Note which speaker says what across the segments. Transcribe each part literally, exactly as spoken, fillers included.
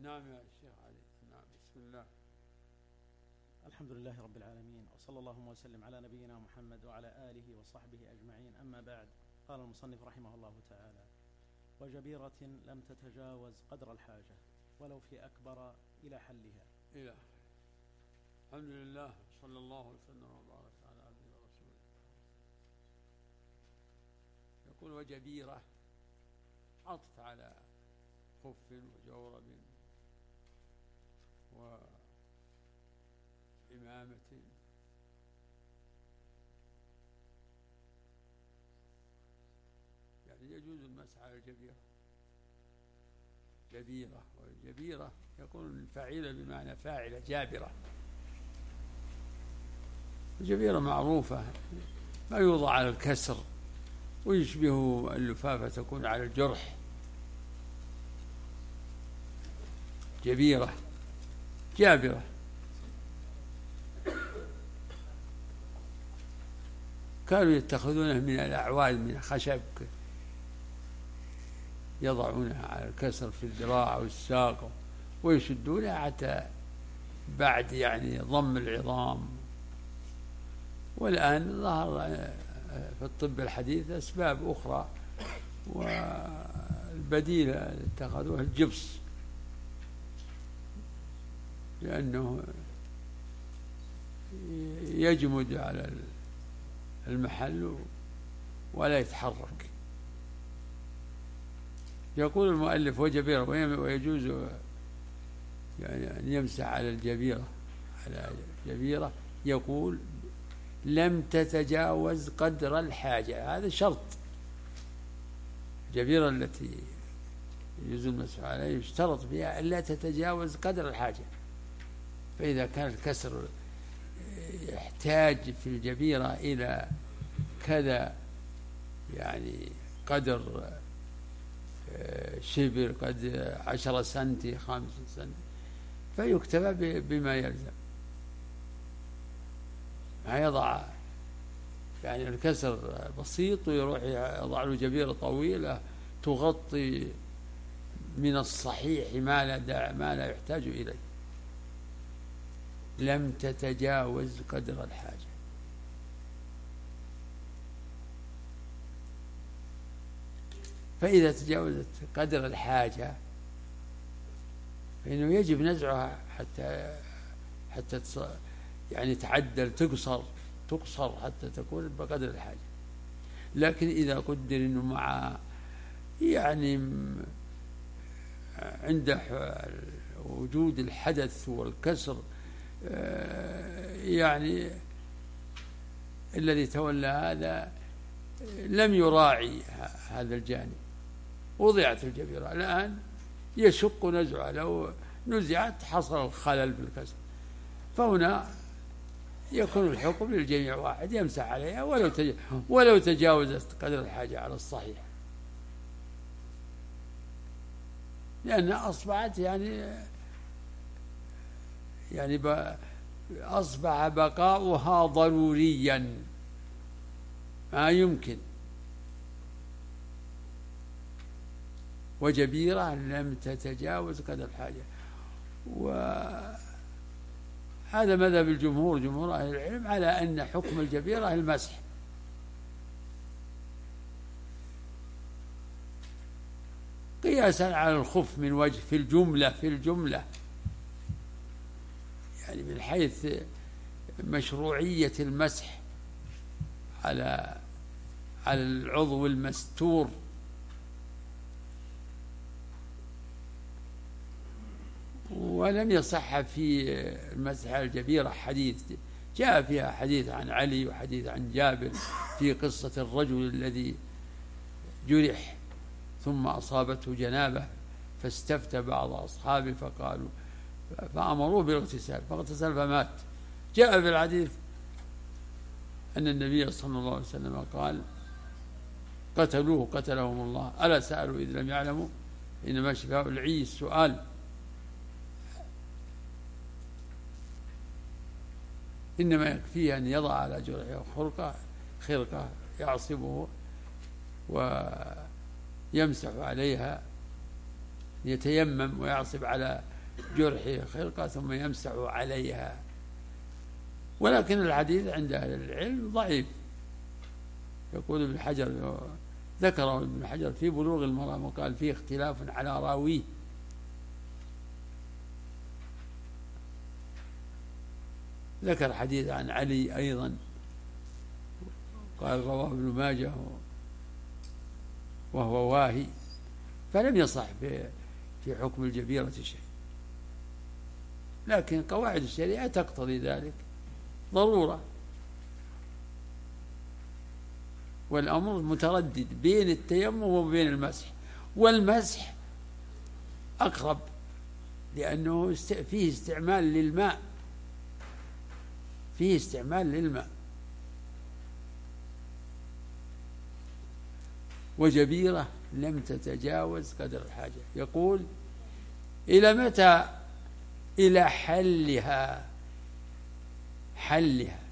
Speaker 1: نعم يا شيخ علي. نعم. بسم الله.
Speaker 2: الحمد لله رب العالمين، وصلى اللهم وسلم على نبينا محمد وعلى آله وصحبه أجمعين. أما بعد، قال المصنف رحمه الله تعالى: وجبيرة لم تتجاوز قدر الحاجة ولو في أكبر إلى حلها.
Speaker 1: إلى الحمد لله، صلى الله وسلم وبارك على عبده ورسوله. يقول وجبيرة عطف على خف وجورب وإمامة، يعني يجوز المسح على الجبيرة. جبيرة، والجبيرة يكون فاعلة بمعنى فاعلة، جابرة. الجبيرة معروفة، ما يوضع على الكسر، ويشبه اللفافة تكون على الجرح. جبيرة جابرة. كانوا يتخذونه من الأعواد، من خشب، يضعونها على الكسر في الذراع والساق ويشدونها حتى بعد يعني ضم العظام. والآن ظهر في الطب الحديث أسباب أخرى، والبديل اتخذوها الجبس، لأنه يجمد على المحل ولا يتحرك. يقول المؤلف وجبيرة، ويجوز يعني أن يمسح على الجبيرة، على جبيرة يقول لم تتجاوز قدر الحاجة. هذا شرط. الجبيرة التي يجوز المسح عليها يشترط فيها ألا تتجاوز قدر الحاجة. فإذا كان الكسر يحتاج في الجبيرة إلى كذا، يعني قدر شبر، قد عشرة سنتي، خمسة سنتي، فيكتفى بما يلزم. ما يضع يعني الكسر بسيط ويروح يضع له جبيرة طويلة تغطي من الصحيح ما لا ما لا يحتاج إليه. لم تتجاوز قدر الحاجة. فإذا تجاوزت قدر الحاجة فإنه يجب نزعها حتى حتى يعني تعدل، تقصر تقصر حتى تكون بقدر الحاجة. لكن إذا قدر إنه مع يعني عند وجود الحدث والكسر يعني الذي تولى هذا لم يراعي هذا الجانب، وضعت الجبيرة، الآن يشق نزعها، لو نزعت حصل الخلل بالكسر. فهنا يكون الحكم للجميع واحد، يمسح عليها ولو ولو تجاوزت قدر الحاجة على الصحيح، لأنها أصبحت يعني يعني أصبح بقاؤها ضروريا، ما يمكن. وجبيرة لم تتجاوز قدر الحاجة. وهذا مذهب الجمهور، جمهور أهل العلم، على أن حكم الجبيرة المسح. قياسا على الخف من وجه في الجملة في الجملة يعني من حيث مشروعية المسح على على العضو المستور. ولم يصح في المسح على الجبيرة حديث، جاء فيها حديث عن علي وحديث عن جابر في قصة الرجل الذي جرح ثم أصابته جنابة فاستفتى بعض أصحابه فقالوا فأمروه بالاغتسال فاغتسل فمات. جاء في الحديث أن النبي صلى الله عليه وسلم قال قتلوه قتلهم الله، ألا سألوا إذ لم يعلموا إنما شفاء العي السؤال. إنما يكفيه أن يضع على جرحه خرقة خرقة يعصبه ويمسح عليها، يتيمم ويعصب على جرحه خرقة ثم يمسح عليها. ولكن الحديث عند أهل العلم ضعيف. يقول ابن حجر، ذكره ابن حجر في بلوغ المرام وقال فيه اختلاف على راويه. ذكر حديث عن علي أيضا قال رواه ابن ماجه وهو واهي، فلم يصح في حكم الجبيرة شيء. لكن قواعد الشريعة تقتضي ذلك ضرورة، والأمر متردد بين التيمم وبين المسح، والمسح أقرب لأنه فيه استعمال للماء، فيه استعمال للماء. وجبيرة لم تتجاوز قدر الحاجة. يقول إلى متى؟ إلى حلها، حلها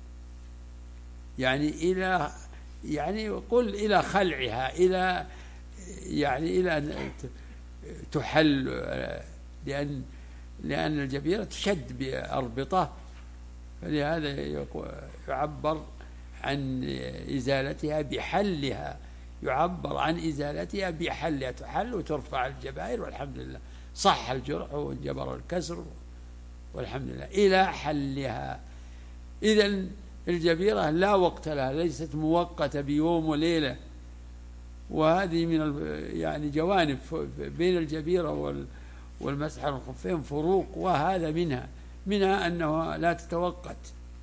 Speaker 1: يعني إلى يعني قل إلى خلعها، إلى يعني إلى أن تحل، لأن لأن الجبيرة تشد بأربطة، فلهذا يعبر عن إزالتها بحلها، يعبر عن إزالتها بحلها، تحل وترفع الجبائر والحمد لله، صح الجرح وانجبر الكسر والحمد لله إلى حلها. إذن الجبيرة لا وقت لها، ليست مؤقتة بيوم وليلة. وهذه من يعني جوانب بين الجبيرة والمسح على الخفين فروق، وهذا منها منها أنه لا تتوقت،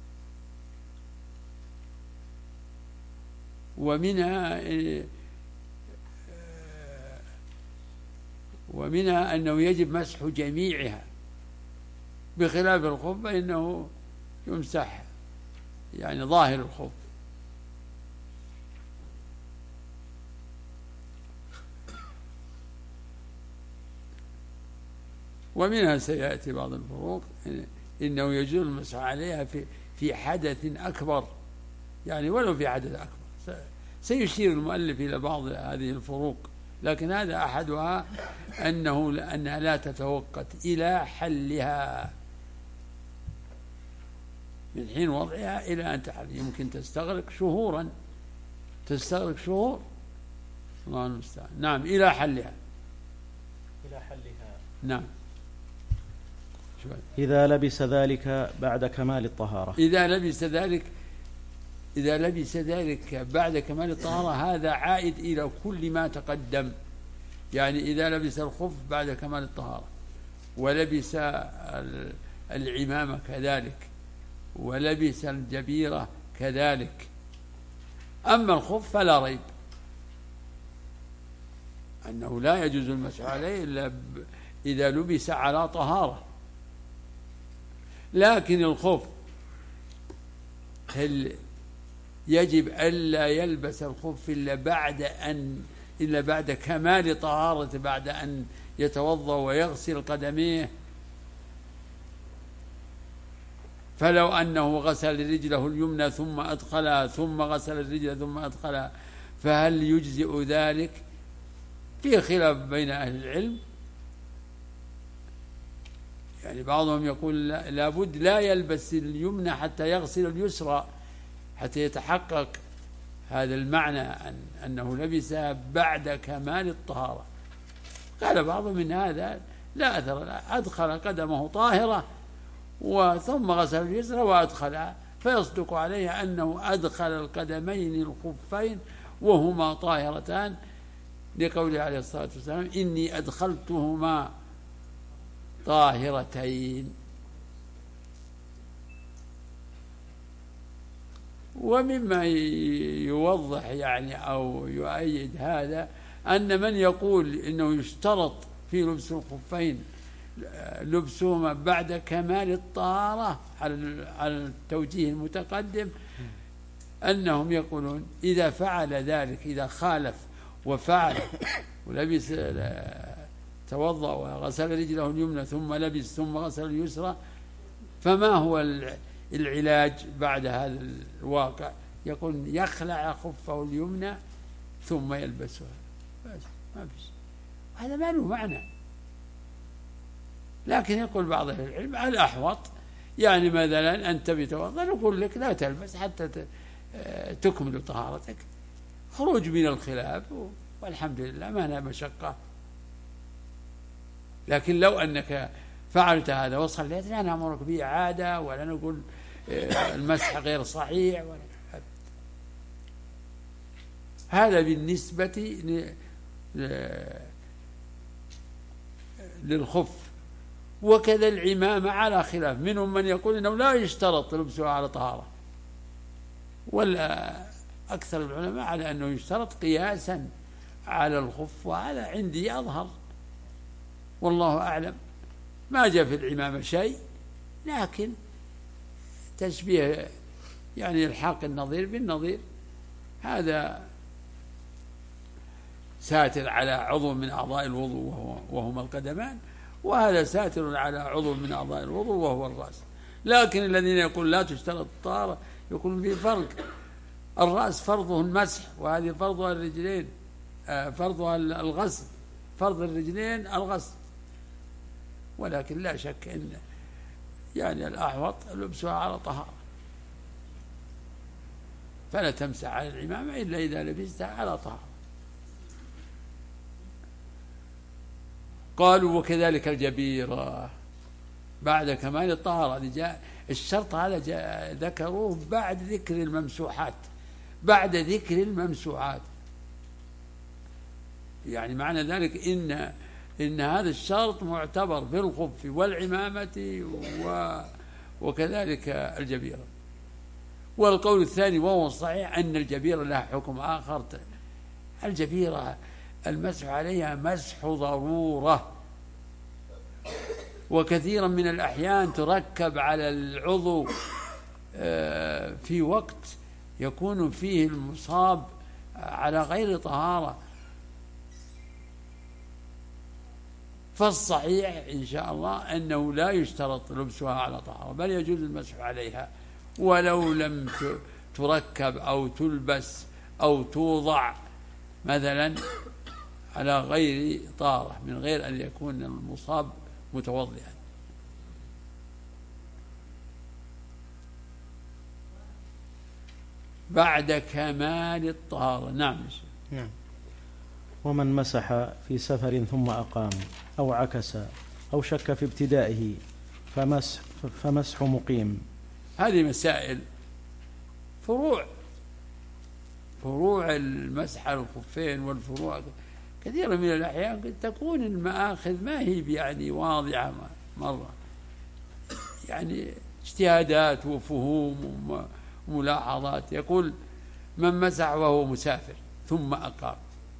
Speaker 1: ومنها ومنها أنه يجب مسح جميعها، بخلاف الخف فإنه يمسح يعني ظاهر الخف. ومنها سيأتي بعض الفروق، إنه يجوز المسح عليها في في حدث أكبر، يعني ولو في حدث أكبر. سيشير المؤلف إلى بعض هذه الفروق، لكن هذا أحدها أنه أنها لا تتوقت إلى حلها، من حين وضعها إلى أن تحل، يمكن تستغرق شهورا، تستغرق شهور، الله المستعان. نعم إلى حلها،
Speaker 2: إلى حلها
Speaker 1: نعم.
Speaker 2: إذا لبس ذلك بعد كمال الطهارة،
Speaker 1: إذا لبس ذلك إذا لبس ذلك بعد كمال الطهارة، هذا عائد إلى كل ما تقدم. يعني إذا لبس الخف بعد كمال الطهارة، ولبس العمامة كذلك، ولبس الجبيرة كذلك. أما الخف فلا ريب أنه لا يجوز المسح عليه إلا إذا لبس على طهارة. لكن الخف هل يجب ألا يلبس الخف إلا بعد أن إلا بعد كمال طهارة، بعد أن يتوضأ ويغسل قدميه. فلو أنه غسل رجله اليمنى ثم أدخلها، ثم غسل الرجل ثم أدخلها، فهل يجزئ ذلك؟ في خلاف بين أهل العلم. يعني بعضهم يقول لابد لا يلبس اليمنى حتى يغسل اليسرى، حتى يتحقق هذا المعنى أن أنه لبسها بعد كمال الطهارة. قال بعضهم من هذا لا أثر، أدخل قدمه طاهرة وثم غسل اليسرى وأدخلها، فيصدق عليه أنه أدخل القدمين الخفين وهما طاهرتان، لقوله عليه الصلاة والسلام إني أدخلتهما طاهرتين. ومما يوضح يعني أو يؤيد هذا أن من يقول إنه يشترط في لبس الخفين لبسهما بعد كمال الطهارة على التوجيه المتقدم، أنهم يقولون إذا فعل ذلك، إذا خالف وفعل ولبس توضأ وغسل رجله اليمنى ثم لبس ثم غسل اليسرى، فما هو العلاج بعد هذا الواقع؟ يقول يخلع خفه اليمنى ثم يلبسها، بس ما فيش. هذا ما له معنى، لكن يقول بعض أهل العلم الأحوط يعني مثلا أنت بتوضأ نقول لك لا تلبس حتى تكمل طهارتك، خروج من الخلاف والحمد لله ما هنا مشقة. لكن لو أنك فعلت هذا وصليت لا نأمرك بإعادة ولا نقول المسح غير صحيح ولا. هذا بالنسبة للخف. وكذا العمامة على خلاف، منهم من يقول إنه لا يشترط لبسها على طهارة، ولا أكثر العلماء على أنه يشترط قياسا على الخف، وهذا عندي أظهر والله أعلم. ما جاء في العمامة شيء، لكن تشبيه يعني الحاق النظير بالنظير، هذا ساتر على عضو من أعضاء الوضوء وهما القدمان، وهذا ساتر على عضو من أعضاء الوضوء وهو الرأس. لكن الذين يقول لا تشترط الطهارة يقول في فرق، الرأس فرضه المسح وهذه فرضها الرجلين، فرضها الغسل، فرض الرجلين الغسل. ولكن لا شك أن يعني الأحوط لبسها على طهارة، فلا تمسح على العمامة إلا إذا لبستها على طهارة. قالوا وكذلك الجبيرة بعد كمال الطهارة. جاء الشرط هذا جاء ذكروه بعد ذكر الممسوحات، بعد ذكر الممسوحات، يعني معنى ذلك إن إن هذا الشرط معتبر في الخف والعمامة وكذلك الجبيرة. والقول الثاني وهو الصحيح أن الجبيرة لها حكم آخر. الجبيرة المسح عليها مسح ضرورة، وكثيرا من الأحيان تركب على العضو في وقت يكون فيه المصاب على غير طهارة. فالصحيح إن شاء الله أنه لا يشترط لبسها على طهارة، بل يجوز المسح عليها ولو لم تركب أو تلبس أو توضع مثلا على غير طهارة، من غير أن يكون المصاب متوضئا. بعد كمال الطهارة. نعم.
Speaker 2: نعم. ومن مسح في سفر ثم أقام أو عكس أو شك في ابتدائه فمسح, فمسح مقيم.
Speaker 1: هذه مسائل فروع، فروع المسح على الخفين والفروع كثيرا من الأحيان قد تكون المآخذ ما هي يعني واضحة مرة، يعني اجتهادات وفهوم وملاحظات. يقول من مسح وهو مسافر ثم أقام،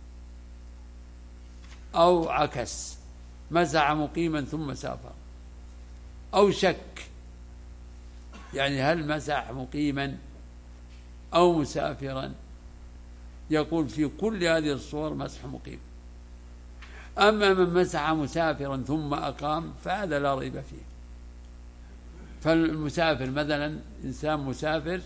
Speaker 1: أو عكس مسح مقيما ثم سافر، أو شك يعني هل مسح مقيما أو مسافرا، يقول في كل هذه الصور مسح مقيم. أما من مسح مسافرا ثم أقام فهذا لا ريب فيه. فالمسافر مثلا إنسان مسافر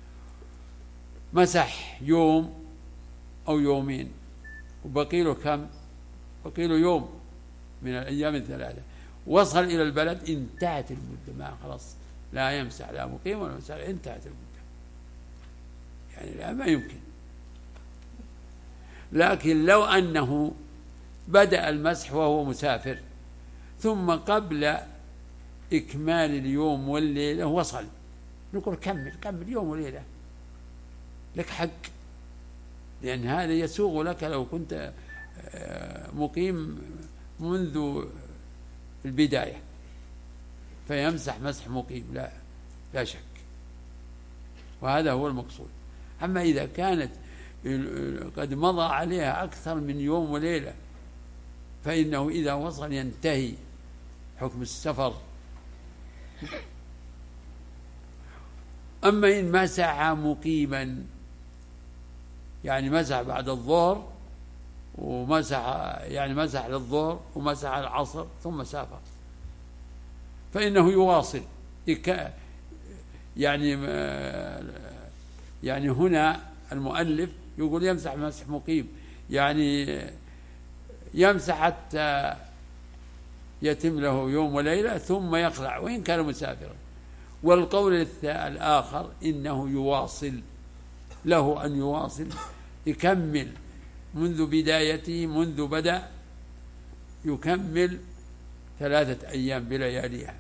Speaker 1: مسح يوم أو يومين وبقي له كم؟ بقي له يوم من الأيام الثلاثة، وصل إلى البلد انتهت المدة، ما خلاص لا يمسح لا مقيم ولا مسافر، انتهت المدة، يعني لا ما يمكن. لكن لو أنه بدأ المسح وهو مسافر ثم قبل إكمال اليوم والليلة وصل، نقول كمل كمل يوم وليلة، لك حق، لأن هذا يسوغ لك لو كنت مقيم منذ البداية، فيمسح مسح مقيم لا لا شك، وهذا هو المقصود. أما إذا كانت قد مضى عليها أكثر من يوم وليلة فإنه إذا وصل ينتهي حكم السفر. أما إن مسح مقيما يعني مسح بعد الظهر ومسح يعني مسح للظهر ومسح العصر ثم سافر، فإنه يواصل. يعني يعني هنا المؤلف يقول يمسح مسح مقيم، يعني يمسح حتى يتم له يوم وليلة ثم يخلع وإن كان مسافرا. والقول الآخر إنه يواصل، له أن يواصل، يكمل منذ بدايته، منذ بدأ يكمل ثلاثة أيام بلياليها،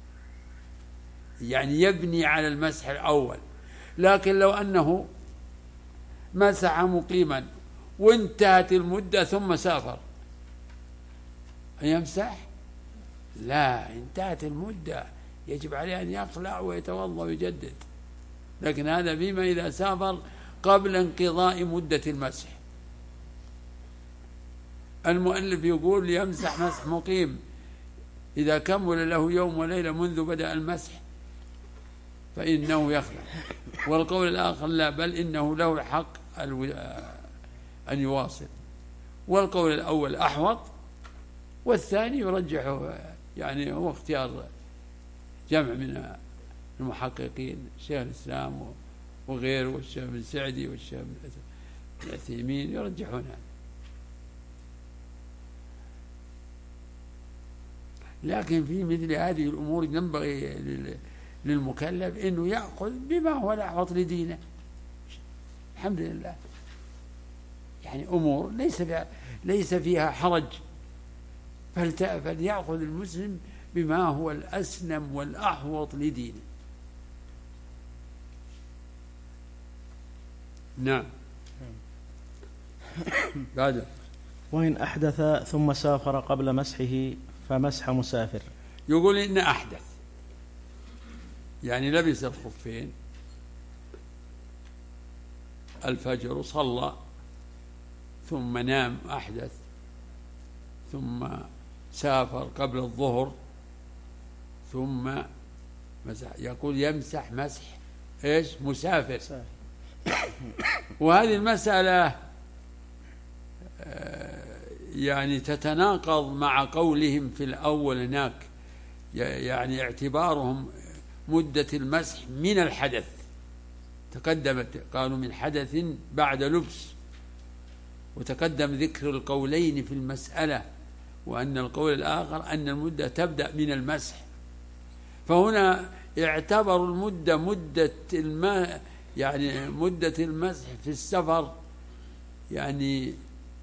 Speaker 1: يعني يبني على المسح الأول. لكن لو أنه مسح مقيما وانتهت المدة ثم سافر يمسح؟ لا، انتهت المدة يجب عليه أن يخلع ويتوضأ ويجدد. لكن هذا فيما إذا سافر قبل انقضاء مدة المسح. المؤلف يقول يمسح مسح مقيم إذا كمل له يوم وليلة منذ بدأ المسح فإنه يخلع. والقول الآخر لا، بل إنه له حق أن يواصل. والقول الأول أحوط، والثاني يرجحه، يعني هو اختيار جمع من المحققين، شيخ الإسلام وغيره والشيخ بن سعدي والشيخ بن العثيمين يرجحون هذا. لكن في مثل هذه الأمور ينبغي للمكلف أنه يأخذ بما هو الأحوط لدينه. الحمد لله، يعني أمور ليس فيها, ليس فيها حرج، فليأخذ المسلم بما هو الأسلم والأحوط لدينه. نعم. بعد
Speaker 2: وإن أحدث ثم سافر قبل مسحه فمسح مسافر.
Speaker 1: يقول إن أحدث يعني لبس الخفين الفجر وصلى ثم نام أحدث ثم سافر قبل الظهر ثم مسح، يقول يمسح مسح إيش؟ مسافر. وهذه المسألة يعني تتناقض مع قولهم في الأول هناك، يعني اعتبارهم مدة المسح من الحدث، تقدمت قالوا من حدث بعد لبس، وتقدم ذكر القولين في المسألة، وأن القول الآخر أن المدة تبدأ من المسح. فهنا اعتبروا المدة مدة الماء، يعني مدة المسح في السفر، يعني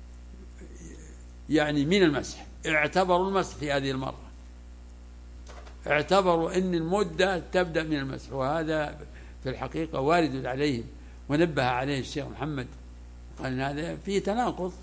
Speaker 1: يعني من المسح، اعتبروا المسح في هذه المرة، اعتبروا أن المدة تبدأ من المسح، وهذا في الحقيقة وارد عليهم، ونبه عليه الشيخ محمد قال إن هذا فيه تناقض.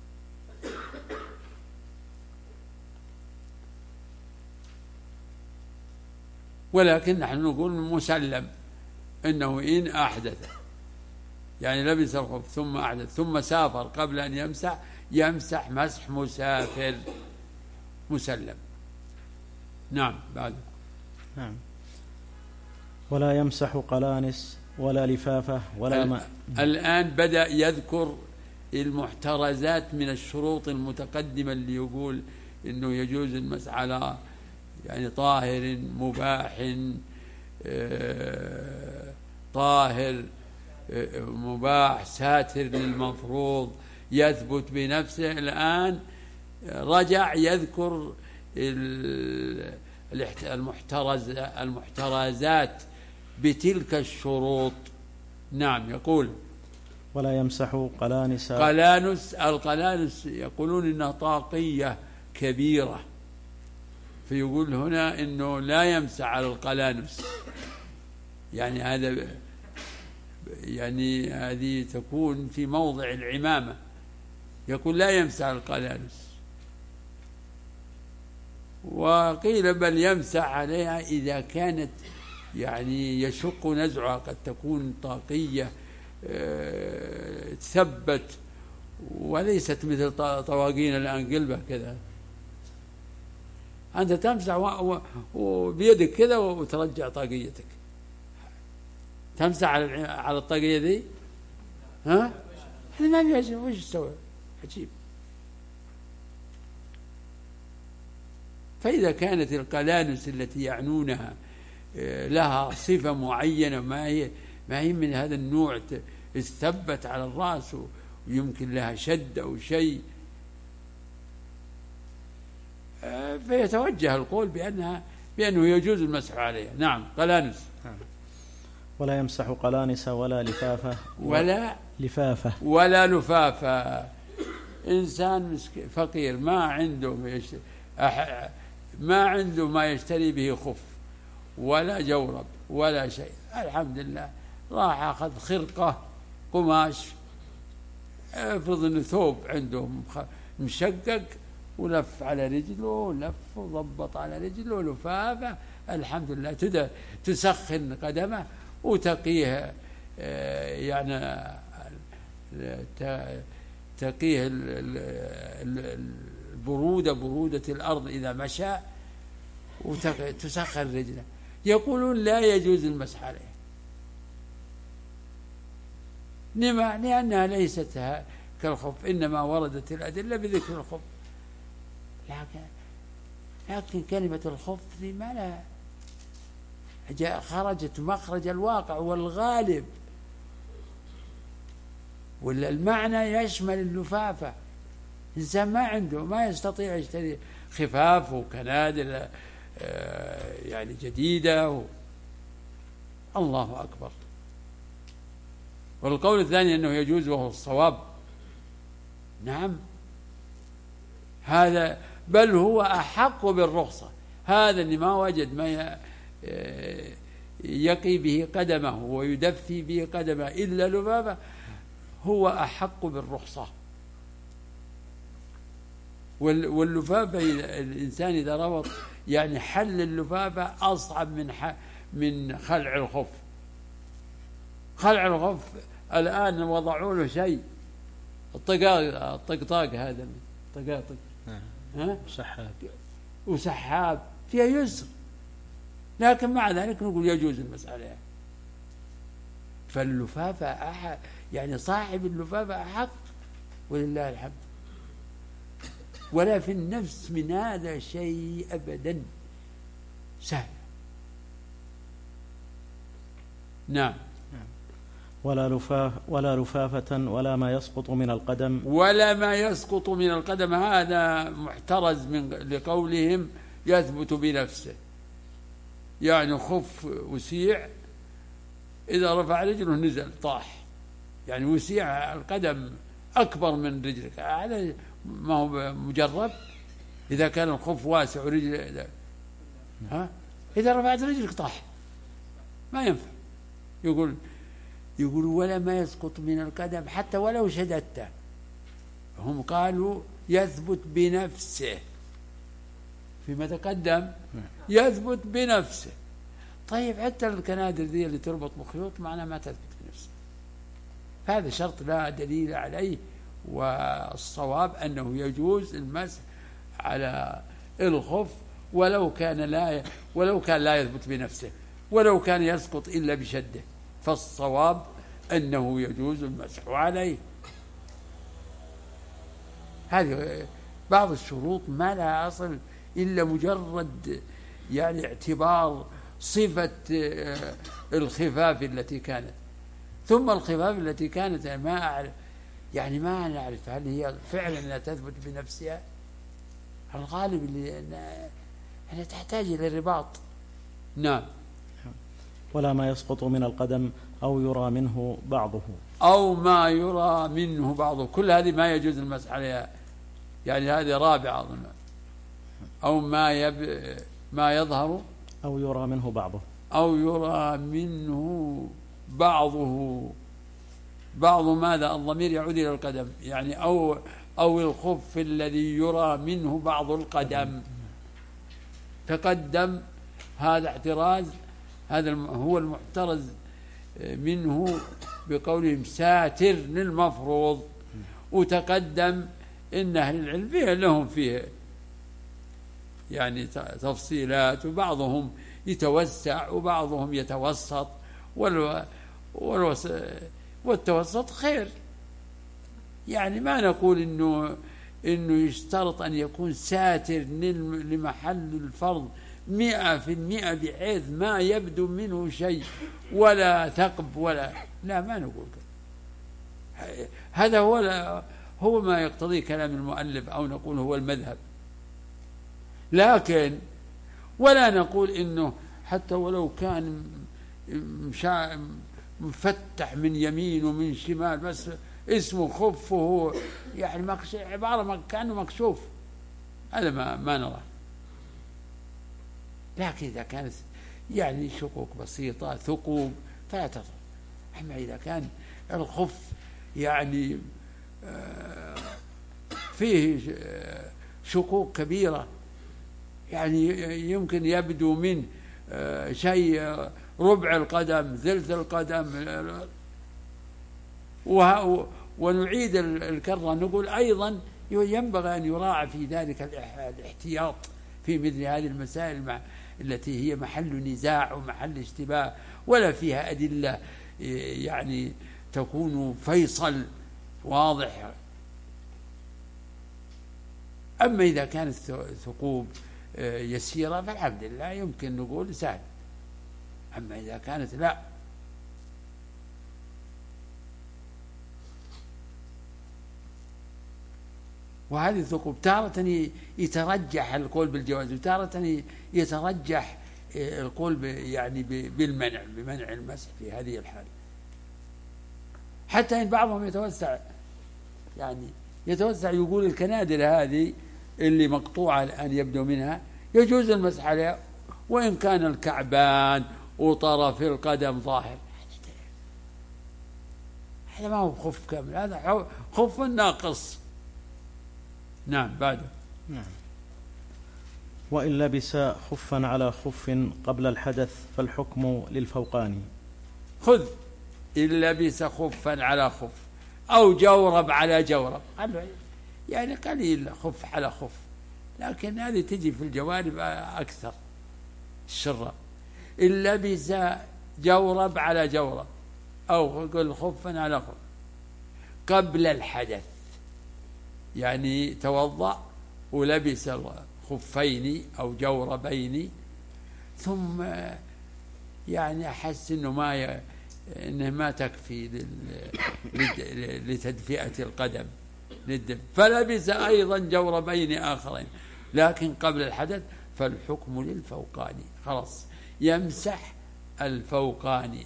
Speaker 1: ولكن نحن نقول مسلم إنه إن أحدث يعني لبس الخف ثم أحدث ثم سافر قبل أن يمسح يمسح مسح مسافر مسلم. نعم. بعد
Speaker 2: نعم. ولا يمسح قلانس ولا لفافة ولا ماء.
Speaker 1: الآن بدأ يذكر المحترزات من الشروط المتقدمة اللي يقول إنه يجوز المسح على يعني طاهر مباح طاهر مباح ساتر للمفروض يثبت بنفسه. الآن رجع يذكر المحترز المحترزات بتلك الشروط. نعم. يقول
Speaker 2: ولا يمسح قلانس.
Speaker 1: قلانس القلانس يقولون إنها طاقية كبيرة، فيقول هنا إنه لا يمسح على القلانس، يعني هذا يعني هذه تكون في موضع العمامة، يقول لا يمسح على القلانس. وقيل بل يمسح عليها إذا كانت يعني يشق نزعها، قد تكون طاقية تثبت وليست مثل طواقين الآن قلبة كذا، أنت تمسح وبيدك كذا وترجع طاقيتك، تمسح على الطاقية دي، ها؟ هذا ما بيعجب، وش يسوي؟ عجيب. فإذا كانت القلانس التي يعنونها لها صفة معينة، ما هي ما هي من هذا النوع تثبت على الرأس ويمكن لها شد أو شيء، فيتوجه القول بأنها بأنه يجوز المسح عليها. نعم. قلانس.
Speaker 2: ولا يمسح قلانس ولا لفافة
Speaker 1: ولا
Speaker 2: لفافة
Speaker 1: ولا لفافة. إنسان فقير ما عنده ما عنده ما يشتري به خف ولا جورب ولا شيء، الحمد لله، راح أخذ خرقة قماش، افرض إنه ثوب عندهم مشقق ولف على رجله ولف وضبط على رجله لفافة، الحمد لله، تسخن قدمه وتقيه يعني تقيه البرودة برودة الأرض إذا مشى، وتسخن رجله. يقولون لا يجوز المسح عليه، لما؟ لأنها ليست كالخف، إنما وردت الأدلة بذكر الخف، لكن لكن كلمة الخف دي ما لها، خرجت مخرج الواقع والغالب، ولا المعنى يشمل اللفافة. إنسان ما عنده ما يستطيع يشتري خفاف وكنادر يعني جديدة و... الله أكبر. والقول الثاني أنه يجوز وهو الصواب. نعم، هذا بل هو أحق بالرخصة، هذا اللي ما وجد ما يقي به قدمه ويدفي به قدمه إلا لبابة هو أحق بالرخصة. واللفافة الإنسان إذا ربط يعني حل اللفافة أصعب من من خلع الخف. خلع الخف الآن وضعوا له شيء، الطقاق الطقطاق هذا طقاطق ها
Speaker 2: سحاب
Speaker 1: وسحاب فيها يسر، لكن مع ذلك نقول يجوز المسألة. فاللفافة أحد يعني صاحب اللفافة أحق ولله الحمد، ولا في النفس من هذا شيء أبدا، سهل. نعم.
Speaker 2: ولا لفاف ولا لفافة ولا ما يسقط من القدم
Speaker 1: ولا ما يسقط من القدم، هذا محترز من لقولهم يثبت بنفسه، يعني خف وسيع إذا رفع رجله نزل طاح، يعني وسيع القدم أكبر من رجلك، هذا ما هو مجرب. إذا كان الخف واسع ورجل ها إذا رفعت رجلك طاح، ما ينفع. يقول يقول ولا ما يسقط من القدم حتى ولو شددته، هم قالوا يثبت بنفسه فيما تقدم، يثبت بنفسه. طيب حتى الكنادر دي اللي تربط بخيوط معناها ما تثبت بنفسه، هذا شرط لا دليل عليه. والصواب أنه يجوز المسح على الخف ولو كان لا ولو كان لا يثبت بنفسه، ولو كان يسقط إلا بشده، فالصواب أنه يجوز المسح عليه. هذه بعض الشروط ما لها أصل إلا مجرد يعني اعتبار صفة الخفاف التي كانت، ثم الخفاف التي كانت ما أعرف يعني ما نعرف هل هي فعلا لا تثبت بنفسها. الغالب اللي أنها تحتاج إلى الرباط. نعم.
Speaker 2: ولا ما يسقط من القدم أو يرى منه بعضه
Speaker 1: أو ما يرى منه بعضه، كل هذه ما يجوز المسح عليها، يعني هذه رابعة أظن. أو ما يب ما يظهر
Speaker 2: أو يرى منه بعضه
Speaker 1: أو يرى منه بعضه. بعض ماذا؟ الضمير يعود إلى القدم، يعني أو أو الخف الذي يرى منه بعض القدم. تقدم هذا اعتراض، هذا هو المحترز منه بقولهم ساتر للمفروض. وتقدم إن أهل العلم فيه لهم فيه يعني تفصيلات، وبعضهم يتوسع وبعضهم يتوسط، والو والوس والتوسط خير. يعني ما نقول إنه إنه يشترط أن يكون ساتر لمحل الفرض مئة في المئة بحيث ما يبدو منه شيء ولا ثقب ولا لا، ما نقول كده. هذا هو هو ما يقتضي كلام المؤلف، أو نقول هو المذهب. لكن ولا نقول إنه حتى ولو كان مشا مفتح من يمين ومن شمال بس اسمه خف وهو يعني مكش... عبارة كأنه مكشوف، هذا ما ما نرى. لكن إذا كانت يعني شقوق بسيطة ثقوب فلا تضر. أما إذا كان الخف يعني فيه شقوق كبيرة يعني يمكن يبدو من شيء ربع القدم ثلث القدم، ونعيد الكرة نقول أيضا ينبغي أن يراعى في ذلك الاحتياط في مثل هذه المسائل التي هي محل نزاع ومحل اشتباه ولا فيها أدلة يعني تكون فيصل واضح. أما إذا كانت ثقوب يسيرة فالحمد لله يمكن نقول سهل. أما إذا كانت لا، وهذه الثقوب تارة يترجح القول بالجواز وتارة يترجح القول يعني بالمنع بمنع المسح في هذه الحال، حتى إن بعضهم يتوسع يعني يتوسع يقول الكنادر هذه اللي مقطوعة الآن يبدو منها يجوز المسح عليها وإن كان الكعبان وطرف القدم ظاهر. هذا ما هو خف كامل، هذا خف ناقص. نعم بعده.
Speaker 2: نعم. وإن لبس خفا على خف قبل الحدث فالحكم للفوقاني.
Speaker 1: خذ إن لبس خفا على خف أو جورب على جورب، يعني قليل خف على خف، لكن هذه تجي في الجوانب أكثر الشرة. إن لبس جورب على جورب أو قل خفا على خف قبل الحدث، يعني توضأ ولبس الخفين أو جوربين ثم يعني أحس إنه ما ي... إنه ما تكفي لتدفئة القدم للدم فلبس أيضا جوربين آخرين لكن قبل الحدث، فالحكم للفوقاني. خلاص يمسح الفوقاني.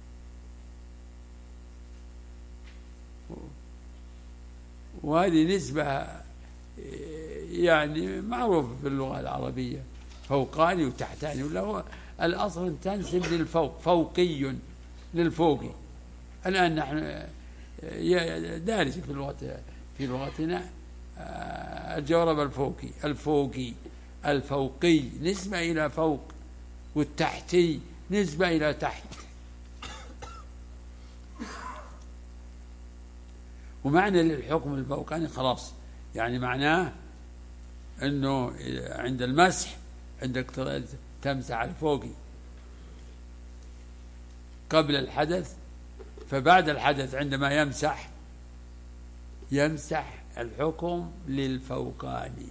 Speaker 1: وهذه نسبة يعني معروفة في اللغة العربية، فوقاني وتحتاني، ولا هو الأصل تنسب للفوق، فوقي للفوقي. الآن نحن دارج في لغة في لغتنا الجورب الفوقي الفوقي الفوقي نسبة إلى فوق، والتحتي نسبة إلى تحت. ومعنى للحكم الفوقاني خلاص يعني معناه أنه عند المسح عندك تمسح على الفوقي قبل الحدث، فبعد الحدث عندما يمسح يمسح الحكم للفوقاني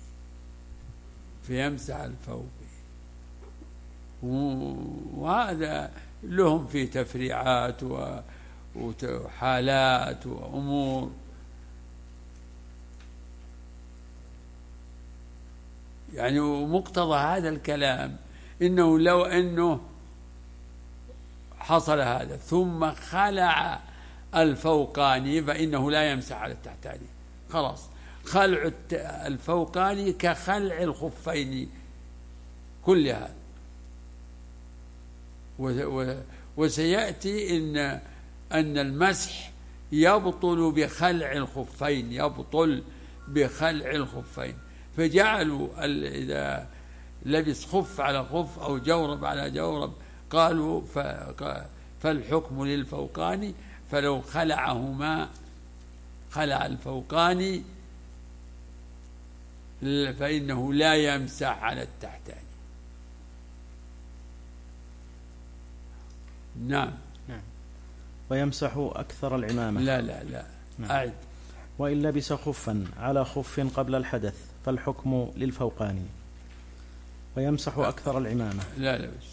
Speaker 1: فيمسح الفوقي. وهذا لهم في تفريعات وحالات وأمور، يعني مقتضى هذا الكلام إنه لو أنه حصل هذا ثم خلع الفوقاني فإنه لا يمسح على التحتاني. خلاص خلع الفوقاني كخلع الخفين كلها. وسيأتي إن أن المسح يبطل بخلع الخفين، يبطل بخلع الخفين، فجعلوا إذا لبس خف على خف أو جورب على جورب قالوا فالحكم للفوقاني، فلو خلعهما خلع الفوقاني فإنه لا يمسح على التحتاني. نعم.
Speaker 2: نعم. ويمسح أكثر العمامة.
Speaker 1: لا لا لا نعم. أعد.
Speaker 2: وإن لبس خفا على خف قبل الحدث فالحكم للفوقاني. ويمسح أكثر العمامة.
Speaker 1: لا لا بس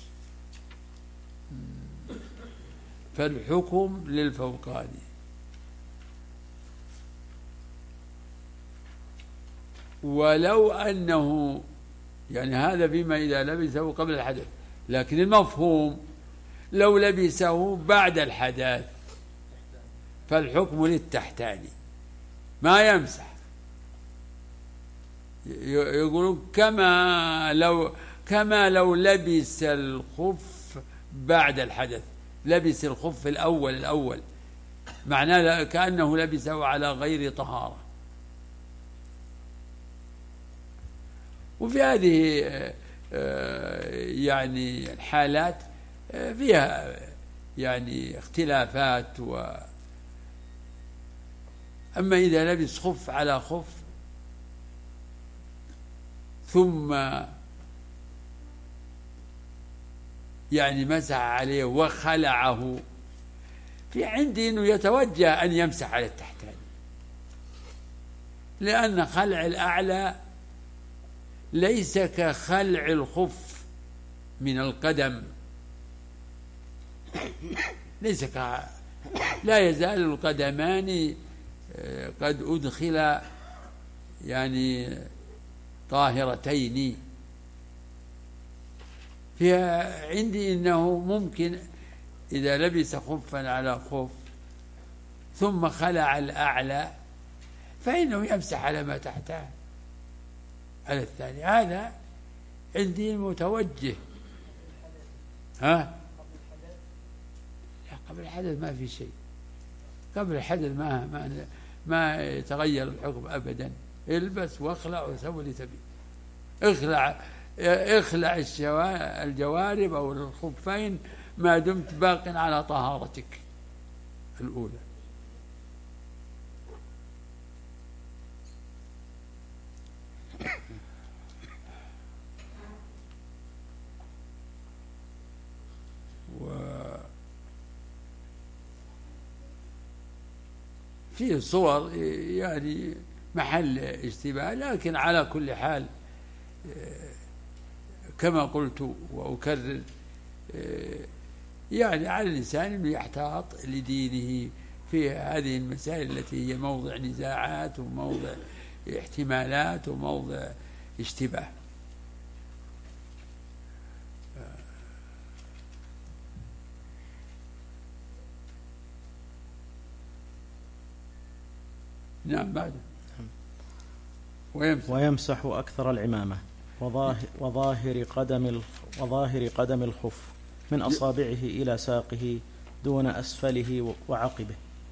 Speaker 1: فالحكم للفوقاني. ولو أنه يعني هذا فيما إذا لبسه قبل الحدث، لكن المفهوم لو لبسه بعد الحدث فالحكم للتحتاني ما يمسح. يقولون كما لو كما لو لبس الخف بعد الحدث، لبس الخف الأول الأول معناه كأنه لبسه على غير طهارة. وفي هذه يعني الحالات فيها يعني اختلافات. و أما إذا لبس خف على خف ثم يعني مسح عليه وخلعه، في عندي أنه يتوجه أن يمسح على التحتاني، لأن خلع الأعلى ليس كخلع الخف من القدم، ليس ك... لا يزال القدمان قد أدخل يعني طاهرتين. فيها عندي إنه ممكن إذا لبس خفا على خف ثم خلع الأعلى فإنه يمسح على ما تحته على الثاني. هذا عندي المتوجه. ها؟ لا، قبل الحدث ما في شيء، قبل الحدث ما ما ما يتغير الحكم أبدا. البس واخلع وسوي اللي تبي. اخلع اخلع الجوارب أو الخفين ما دمت باق على طهارتك الأولى. وفيه صور يعني محل اشتباه، لكن على كل حال كما قلت وأكرر يعني على الإنسان أنه يحتاط لدينه في هذه المسائل التي هي موضع نزاعات وموضع احتمالات وموضع اشتباه. نعم. بعد
Speaker 2: ويمسح, ويمسح أكثر العمامة وظاهر, وظاهر قدم وظاهر قدم الخف من أصابعه إلى ساقه دون أسفله وعقبه.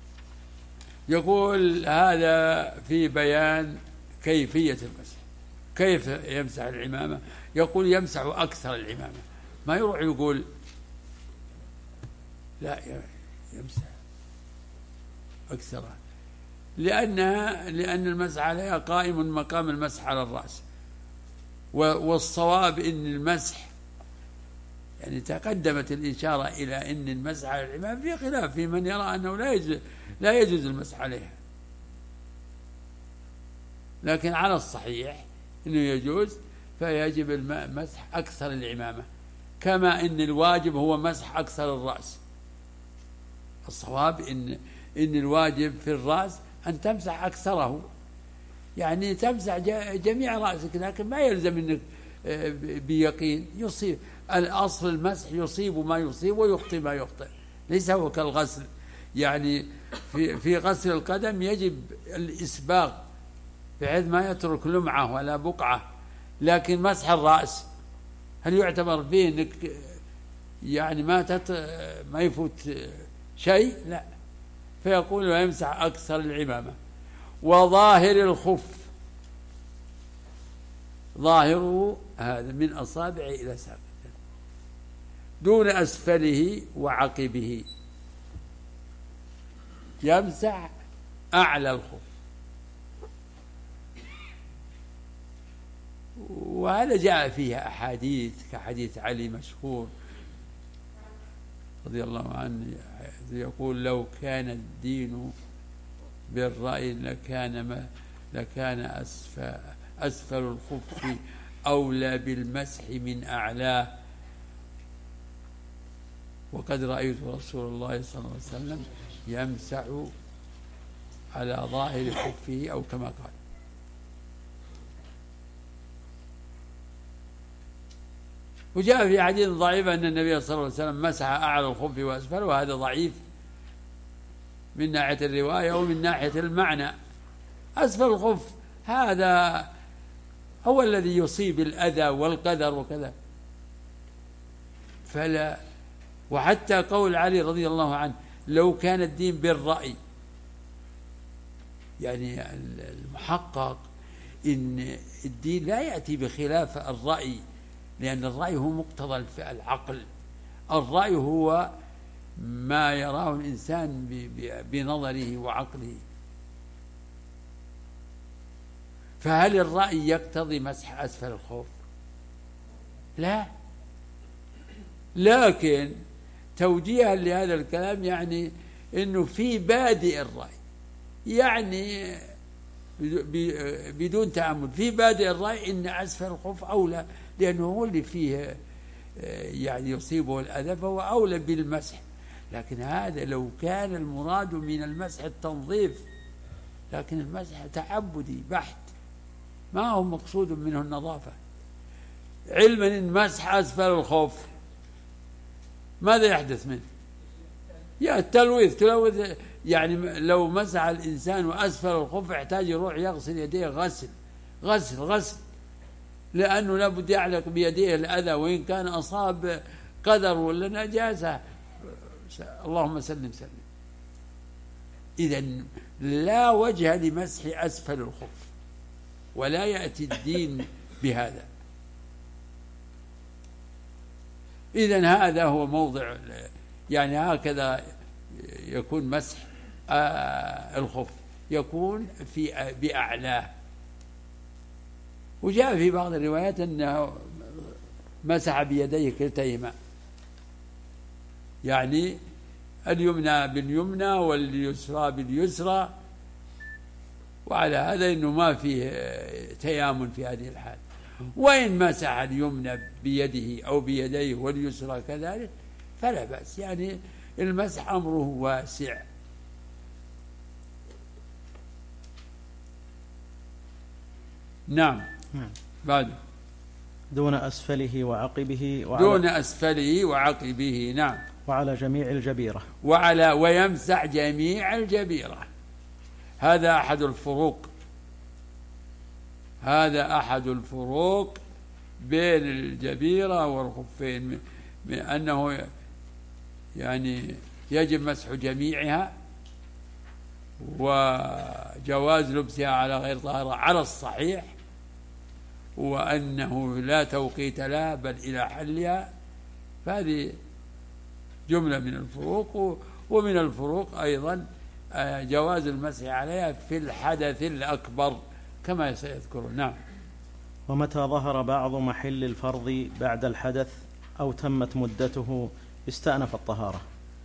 Speaker 1: يقول هذا في بيان كيفية المسح، كيف يمسح العمامة. يقول يمسح أكثر العمامة، ما يروح يقول لا يمسح أكثرها، لأنها لأن المسح عليها قائم مقام المسح على الرأس. والصواب إن المسح يعني تقدمت الإشارة إلى أن المسح على العمامة في خلاف في من يرى أنه لا يجوز لا يجوز المسح عليها، لكن على الصحيح أنه يجوز، فيجب المسح أكثر العمامة، كما أن الواجب هو مسح أكثر الرأس. الصواب إن إن الواجب في الرأس أن تمسح أكثره، يعني تمسح جميع رأسك، لكن ما يلزم أنك بيقين يصيب. الأصل المسح يصيب ما يصيب ويخطئ ما يخطئ، ليس هو كالغسل. يعني في في غسل القدم يجب الإسباغ بحيث ما يترك لمعة ولا بقعة، لكن مسح الرأس هل يعتبر فيه أنك يعني ما تت ما يفوت شيء؟ لا. فيقول ويمسح أكثر العمامة. وظاهر الخف، ظاهره هذا من أصابعه إلى ساقه دون أسفله وعقبه، يمسح أعلى الخف. وهذا جاء فيها أحاديث كحديث علي مشهور رضي الله عنه يقول لو كان الدين بالرأي لكان ما لكان أسفل, أسفل الخف أولى بالمسح من أعلاه، وقد رأيت رسول الله صلى الله عليه وسلم يمسح على ظاهر خفه أو كما قال. وجاء في حديث ضعيف أن النبي صلى الله عليه وسلم مسح أعلى الخف وأسفله، وهذا ضعيف من ناحية الرواية ومن ناحية المعنى. أسفل الخف هذا هو الذي يصيب الأذى والقدر وكذا، فلا. وحتى قول علي رضي الله عنه لو كان الدين بالرأي، يعني المحقق إن الدين لا يأتي بخلاف الرأي، لأن الرأي هو مقتضى العقل. الرأي هو ما يراه الإنسان بنظره وعقله. فهل الرأي يقتضي مسح أسفل الخوف؟ لا. لكن توجيها لهذا الكلام يعني إنه في بادئ الرأي، يعني بدون تأمل في بادئ الرأي إن أسفل الخوف أولى، لأنه هو اللي فيه يعني يصيبه الأذى فهو أولى بالمسح. لكن هذا لو كان المراد من المسح التنظيف، لكن المسح تعبدي بحت، ما هو مقصود منه النظافة. علما إن مسح أسفل الخوف ماذا يحدث منه؟ يا التلويث، تلوث. يعني لو مسح الإنسان وأسفل الخوف يحتاج يروح يغسل يديه غسل غسل غسل، لأنه لابد يعلق بيديه الأذى، وإن كان أصاب قدر ولا نجاسة اللهم سلم سلم. إذن لا وجه لمسح أسفل الخف، ولا يأتي الدين بهذا. إذن هذا هو موضع، يعني هكذا يكون مسح الخف، يكون في بأعلاه. وجاء في بعض الروايات أنه مسح بيديه كلتيهما، يعني اليمنى باليمنى واليسرى باليسرى، وعلى هذا إنه ما فيه تيامن في هذه الحال. وإن مسح اليمنى بيده أو بيديه واليسرى كذلك فلا بأس، يعني المسح أمره واسع. نعم. بعد
Speaker 2: دون أسفله وعقبه
Speaker 1: وعلى دون أسفله وعقبه. نعم.
Speaker 2: وعلى جميع الجبيرة،
Speaker 1: وعلى ويمسح جميع الجبيرة. هذا أحد الفروق، هذا أحد الفروق بين الجبيرة والخفين، من أنه يعني يجب مسح جميعها، وجواز لبسها على غير طهارة على الصحيح، وأنه لا توقيت لها بل إلى حلها. فهذه جملة من الفروق. ومن الفروق أيضا جواز المسح عليها في الحدث الأكبر كما سيذكرون. نعم.
Speaker 2: ومتى ظهر بعض محل الفرض بعد الحدث أو تمت مدته استأنف الطهارة.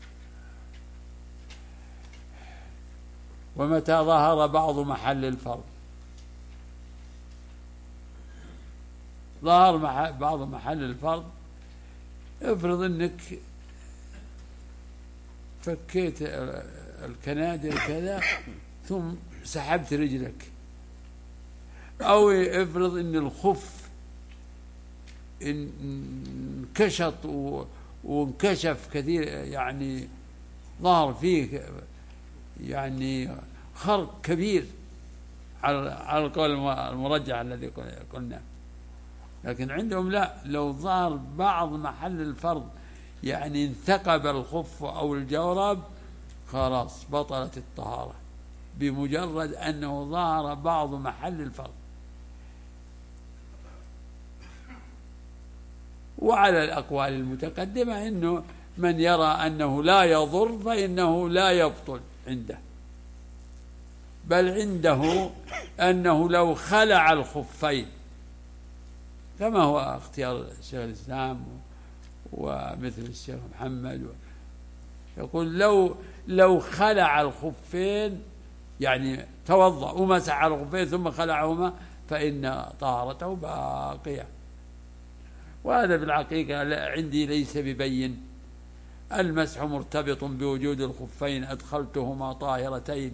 Speaker 1: ومتى ظهر بعض محل الفرض، ظهر بعض محل الفرض، افرض انك فكيت الكنادر كذا ثم سحبت رجلك، او افرض ان الخف انكشط وانكشف كثير، يعني ظهر فيه يعني خرق كبير على القول المرجح الذي قلنا. لكن عندهم لا، لو ظهر بعض محل الفرض يعني انثقب الخف أو الجورب خلاص بطلت الطهارة بمجرد أنه ظهر بعض محل الفرض. وعلى الأقوال المتقدمة إنه من يرى أنه لا يضر فإنه لا يبطل عنده، بل عنده أنه لو خلع الخفين كما هو اختيار الشيخ الإسلام ومثل الشيخ محمد، يقول لو لو خلع الخفين يعني توضأ ومسح على الخفين ثم خلعهما فإن طهارته باقية. وهذا بالحقيقة عندي ليس ببين. المسح مرتبط بوجود الخفين أدخلتهما طاهرتين،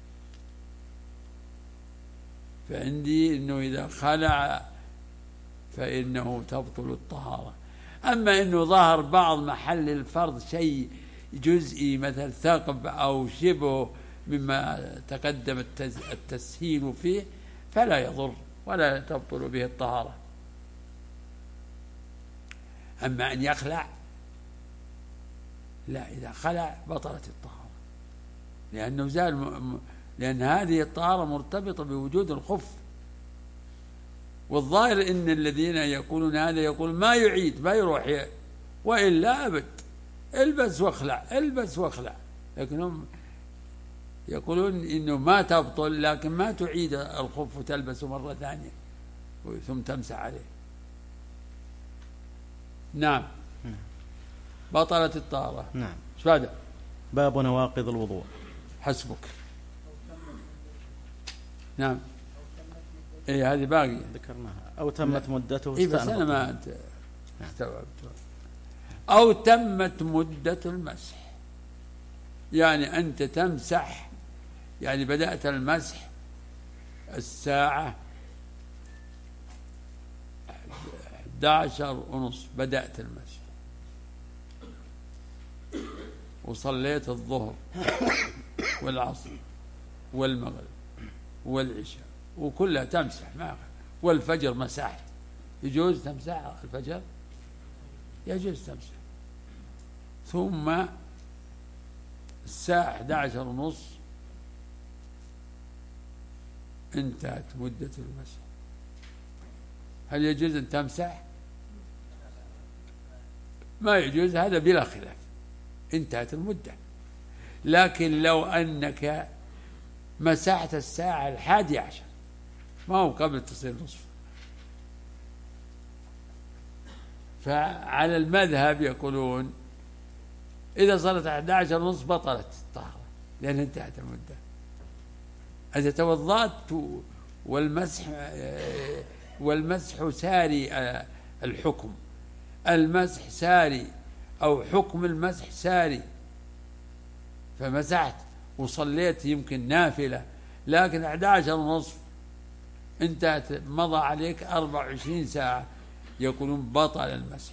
Speaker 1: فعندي أنه إذا خلع فإنه تبطل الطهارة. أما أنه ظهر بعض محل الفرض شيء جزئي مثل ثقب أو شبه مما تقدم التسهيل فيه فلا يضر ولا تبطل به الطهارة. أما أن يخلع لا، إذا خلع بطلت الطهارة، لأنه زال م... لأن هذه الطهارة مرتبطة بوجود الخف. والظاهر إن الذين يقولون هذا يقول ما يعيد ما يروح ي... وإلا أبد البس واخلع البس واخلع، لكنهم يقولون إنه ما تبطل لكن ما تعيد الخف وتلبسه مرة ثانية ثم تمسح عليه. نعم بطلت الطهارة.
Speaker 2: نعم.
Speaker 1: ايش بعده؟
Speaker 2: باب نواقض الوضوء.
Speaker 1: حسبك. نعم ايه هذه باقي
Speaker 2: ذكرناها. او تمت مدته.
Speaker 1: اي بس انا ما انت استوعبت. او تمت مدة المسح، يعني انت تمسح، يعني بدأت المسح الساعة أحد عشر ونصف بدأت المسح وصليت الظهر والعصر والمغرب والعشاء وكلها تمسح معها، والفجر مسحت، يجوز تمسح الفجر؟ يجوز تمسح. ثم الساعة أحد عشر ونصف انتهت مدة المسح، هل يجوز أن تمسح؟ ما يجوز، هذا بلا خلاف، انتهت المدة. لكن لو أنك مسحت الساعة الحادي عشر ما هو قبل تصير نصف، فعلى المذهب يقولون إذا صارت أحد عشر نصف بطلت الطهارة لأن انتهت المدة. إذا توضأت والمسح والمسح ساري الحكم، المسح ساري أو حكم المسح ساري، فمسحت وصليت يمكن نافلة لكن أحد عشر ونصف انتهت، مضى عليك أربع وعشرين ساعة، يقولون بطل المسح،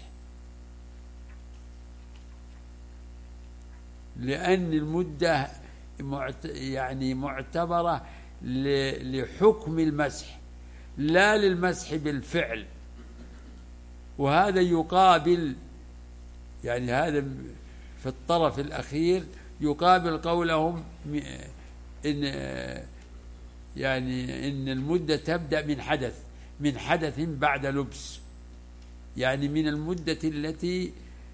Speaker 1: لأن المدة يعني معتبرة لحكم المسح لا للمسح بالفعل. وهذا يقابل، يعني هذا في الطرف الأخير يقابل قولهم إن يعني إن المدة تبدأ من حدث من حدث بعد لبس، يعني من المدة التي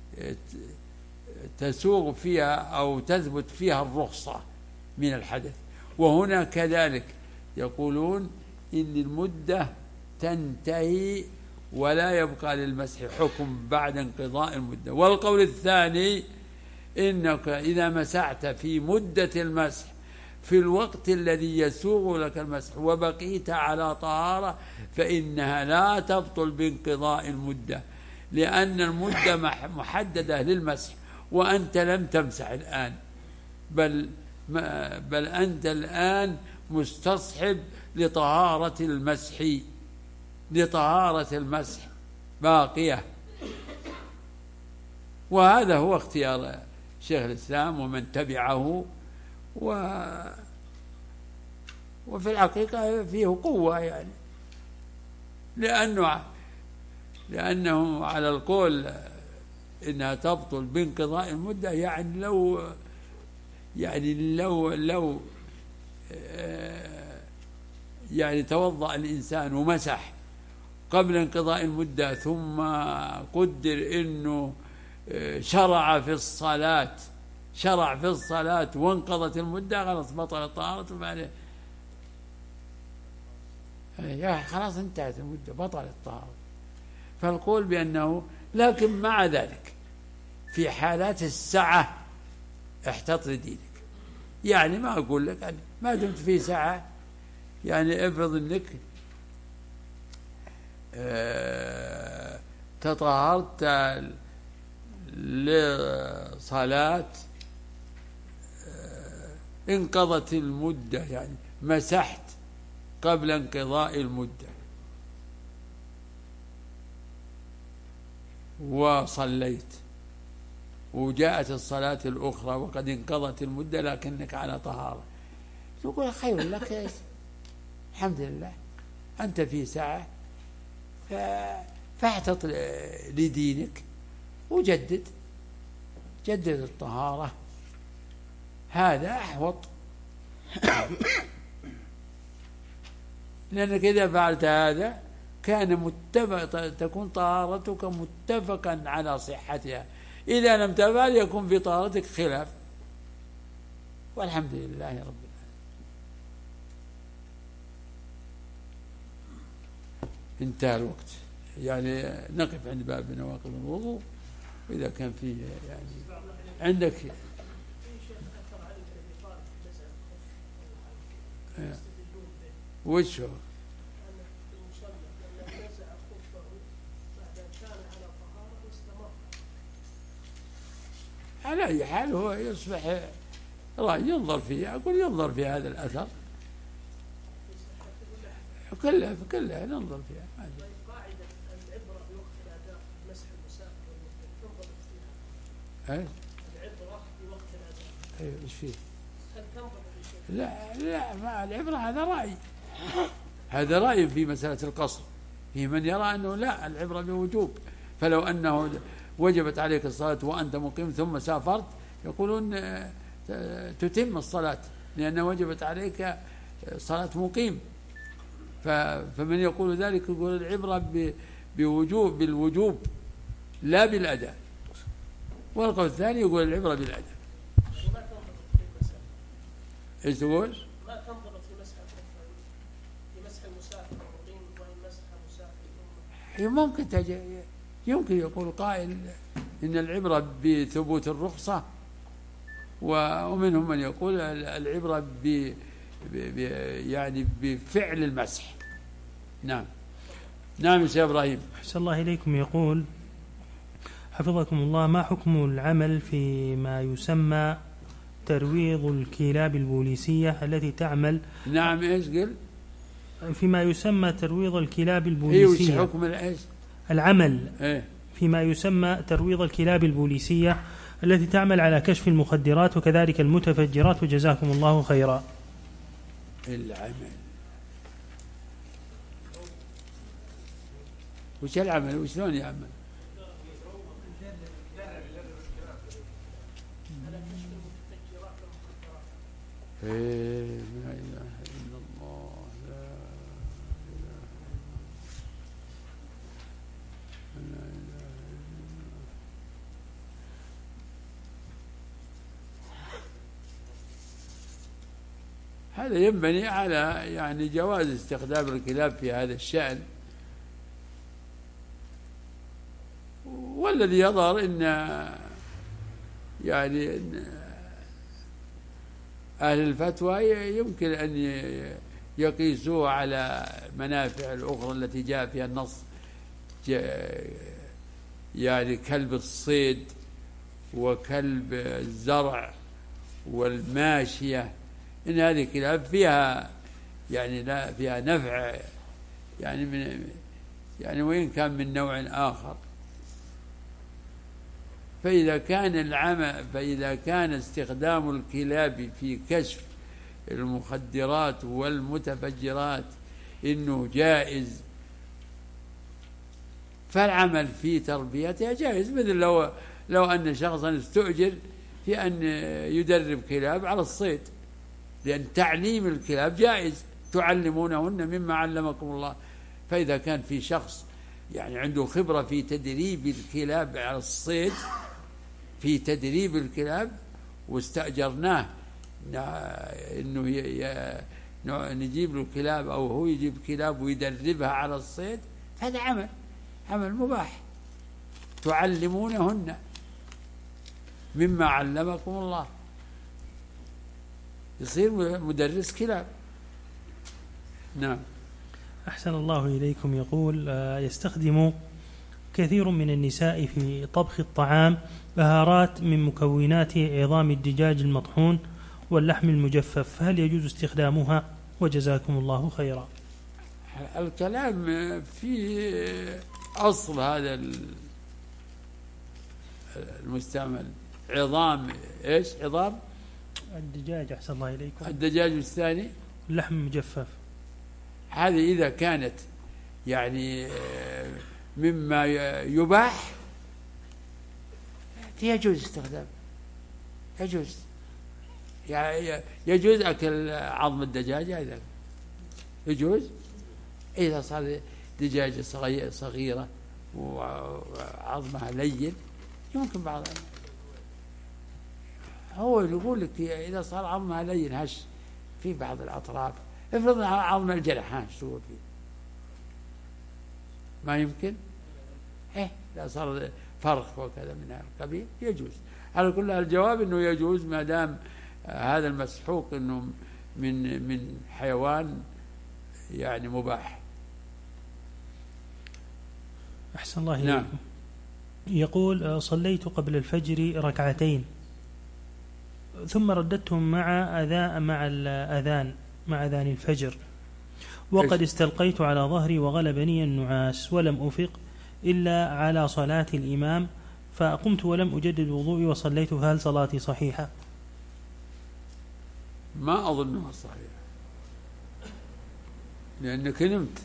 Speaker 1: تسوغ فيها أو تثبت فيها الرخصة من الحدث. وهنا كذلك يقولون إن المدة تنتهي ولا يبقى للمسح حكم بعد انقضاء المدة. والقول الثاني إنك إذا مسحت في مدة المسح في الوقت الذي يسوغ لك المسح وبقيت على طهارة فإنها لا تبطل بانقضاء المدة، لأن المدة محددة للمسح وأنت لم تمسح الآن، بل بل أنت الآن مستصحب لطهارة المسح لطهارة المسح باقية. وهذا هو اختيار شيخ الإسلام ومن تبعه، و وفي الحقيقة فيه قوة، يعني لأنه لأنه على القول إنها تبطل بانقضاء المدة، يعني لو يعني لو لو يعني توضأ الإنسان ومسح قبل انقضاء المدة ثم قدر إنه شرع في الصلاة شرع في الصلاة وانقضت المدة، خلاص بطلت طهارته بعد يا خلاص انتهت المدة بطلت طهارته. فالقول بأنه، لكن مع ذلك في حالات السعة احتط لدينك، يعني ما أقول لك أنا ما دمت في سعة، يعني افرض أنك اه تطهرت لصلاة اه انقضت المدة، يعني مسحت قبل انقضاء المدة، وصليت وجاءت الصلاة الأخرى وقد انقضت المدة لكنك على طهارة، تقول خير لك يا الحمد لله أنت في ساعة، فاحتط لدينك وجدد جدد الطهارة، هذا أحوط. لأنك إذا فعلت هذا كان متفق تكون طهارتك متفقا على صحتها، إذا لم تفعل يكون في طهارتك خلاف، والحمد لله رب العالمين. انتهى الوقت، يعني نقف عند باب نواقض الوضوء، وإذا كان فيه يعني عندك وش هو على أي حال هو يصبح رأي ينظر فيه، أقول ينظر في هذا الأثر كلها كلها ننظر فيها.
Speaker 3: قاعدة العبرة بوقت الأداء مسح المسافر والمقيم تنضبط فيها.
Speaker 1: أي
Speaker 3: العبرة بوقت الأداء.
Speaker 1: أي إيش فيه؟
Speaker 3: هل تنضبط الشيء؟
Speaker 1: لا لا ما العبرة هذا رأي، هذا رأي في مسألة القصر، في من يرى أنه لا العبرة بوجوب، فلو أنه وجبت عليك الصلاة وأنت مقيم ثم سافرت يقولون تتم الصلاة لأنه وجبت عليك صلاة مقيم، فمن يقول ذلك يقول العبرة بوجوب بالوجوب لا بالأداء، والقول الثاني يقول العبرة بالأداء.
Speaker 3: ما تنضبط في المسافر.
Speaker 1: إيش تقول؟
Speaker 3: ما تنضبط في مسح الخفين في مسح المسافر المقيم وإن مسح مسافر.
Speaker 1: ممكن تج... يمكن يقول قائل إن العبرة بثبوت الرخصة، ومنهم من يقول العبرة ب... ب... يعني بفعل المسح. نعم نعم يا إبراهيم.
Speaker 2: أحسن الله إليكم. يقول حفظكم الله: ما حكم العمل فيما يسمى ترويض الكلاب البوليسية التي تعمل؟
Speaker 1: نعم إيش قل؟
Speaker 2: فيما يسمى ترويض الكلاب البوليسية.
Speaker 1: إيه وش حكم الإيش؟
Speaker 2: العمل
Speaker 1: إيه؟
Speaker 2: فيما يسمى ترويض الكلاب البوليسية التي تعمل على كشف المخدرات وكذلك المتفجرات، وجزاكم الله خيرا.
Speaker 1: العمل وش العمل وشلون يعمل؟ إيه لا إله إلا الله لا إله إلا الله. هذا ينبني على يعني جواز استخدام الكلاب في هذا الشأن، والذي يظهر إن يعني إن أهل الفتوى يمكن أن يقيسوه على منافع الأخرى التي جاء فيها النص، يعني كلب الصيد وكلب الزرع والماشية، إن هذه الكلاب فيها يعني لا فيها نفع يعني من يعني وإن كان من نوع آخر. فإذا كان العمل فإذا كان استخدام الكلاب في كشف المخدرات والمتفجرات إنه جائز، فالعمل في تربيتها جائز، مثل لو لو أن شخصا استؤجر في أن يدرب كلاب على الصيد، لأن تعليم الكلاب جائز، تعلمونهن مما علمكم الله. فإذا كان في شخص يعني عنده خبرة في تدريب الكلاب على الصيد، في تدريب الكلاب، واستأجرناه إنه نجيب له كلاب أو هو يجيب كلاب ويدربها على الصيد، هذا عمل عمل مباح، تعلمونهن مما علمكم الله، يصير مدرس كلاب. نعم.
Speaker 2: أحسن الله إليكم. يقول يستخدم كثير من النساء في طبخ الطعام بهارات من مكونات عظام الدجاج المطحون واللحم المجفف، هل يجوز استخدامها؟ وجزاكم الله خيرا.
Speaker 1: الكلام في أصل هذا المستعمل عظام إيش عظام
Speaker 2: الدجاج أحسن الله إليكم.
Speaker 1: الدجاج الثاني
Speaker 2: لحم مجفف.
Speaker 1: هذه إذا كانت يعني مما يباح يجوز استخدام، يجوز يجوز أكل عظم الدجاج، هذا يجوز إذا صار دجاجة صغيرة وعظمها لين يمكن بعض. هو يقول لك إذا صار عظمها لين هش في بعض الأطراف، افرض عظم الجرح ها شو فيه ما يمكن إيه لا صار فرخ وكذا من هذا القبيل يجوز. على كل الجواب إنه يجوز ما دام هذا المسحوق إنه من من حيوان يعني مباح.
Speaker 2: أحسن الله
Speaker 1: نعم.
Speaker 2: إليكم. يقول صليت قبل الفجر ركعتين ثم رددتهم مع أذان مع الأذان مع أذان الفجر وقد استلقيت على ظهري وغلبني النعاس ولم أفق إلا على صلاة الإمام فقمت ولم أجدد وضوئي وصليت، فهل صلاتي صحيحة؟
Speaker 1: ما أظنها صحيحة لأنك نمت،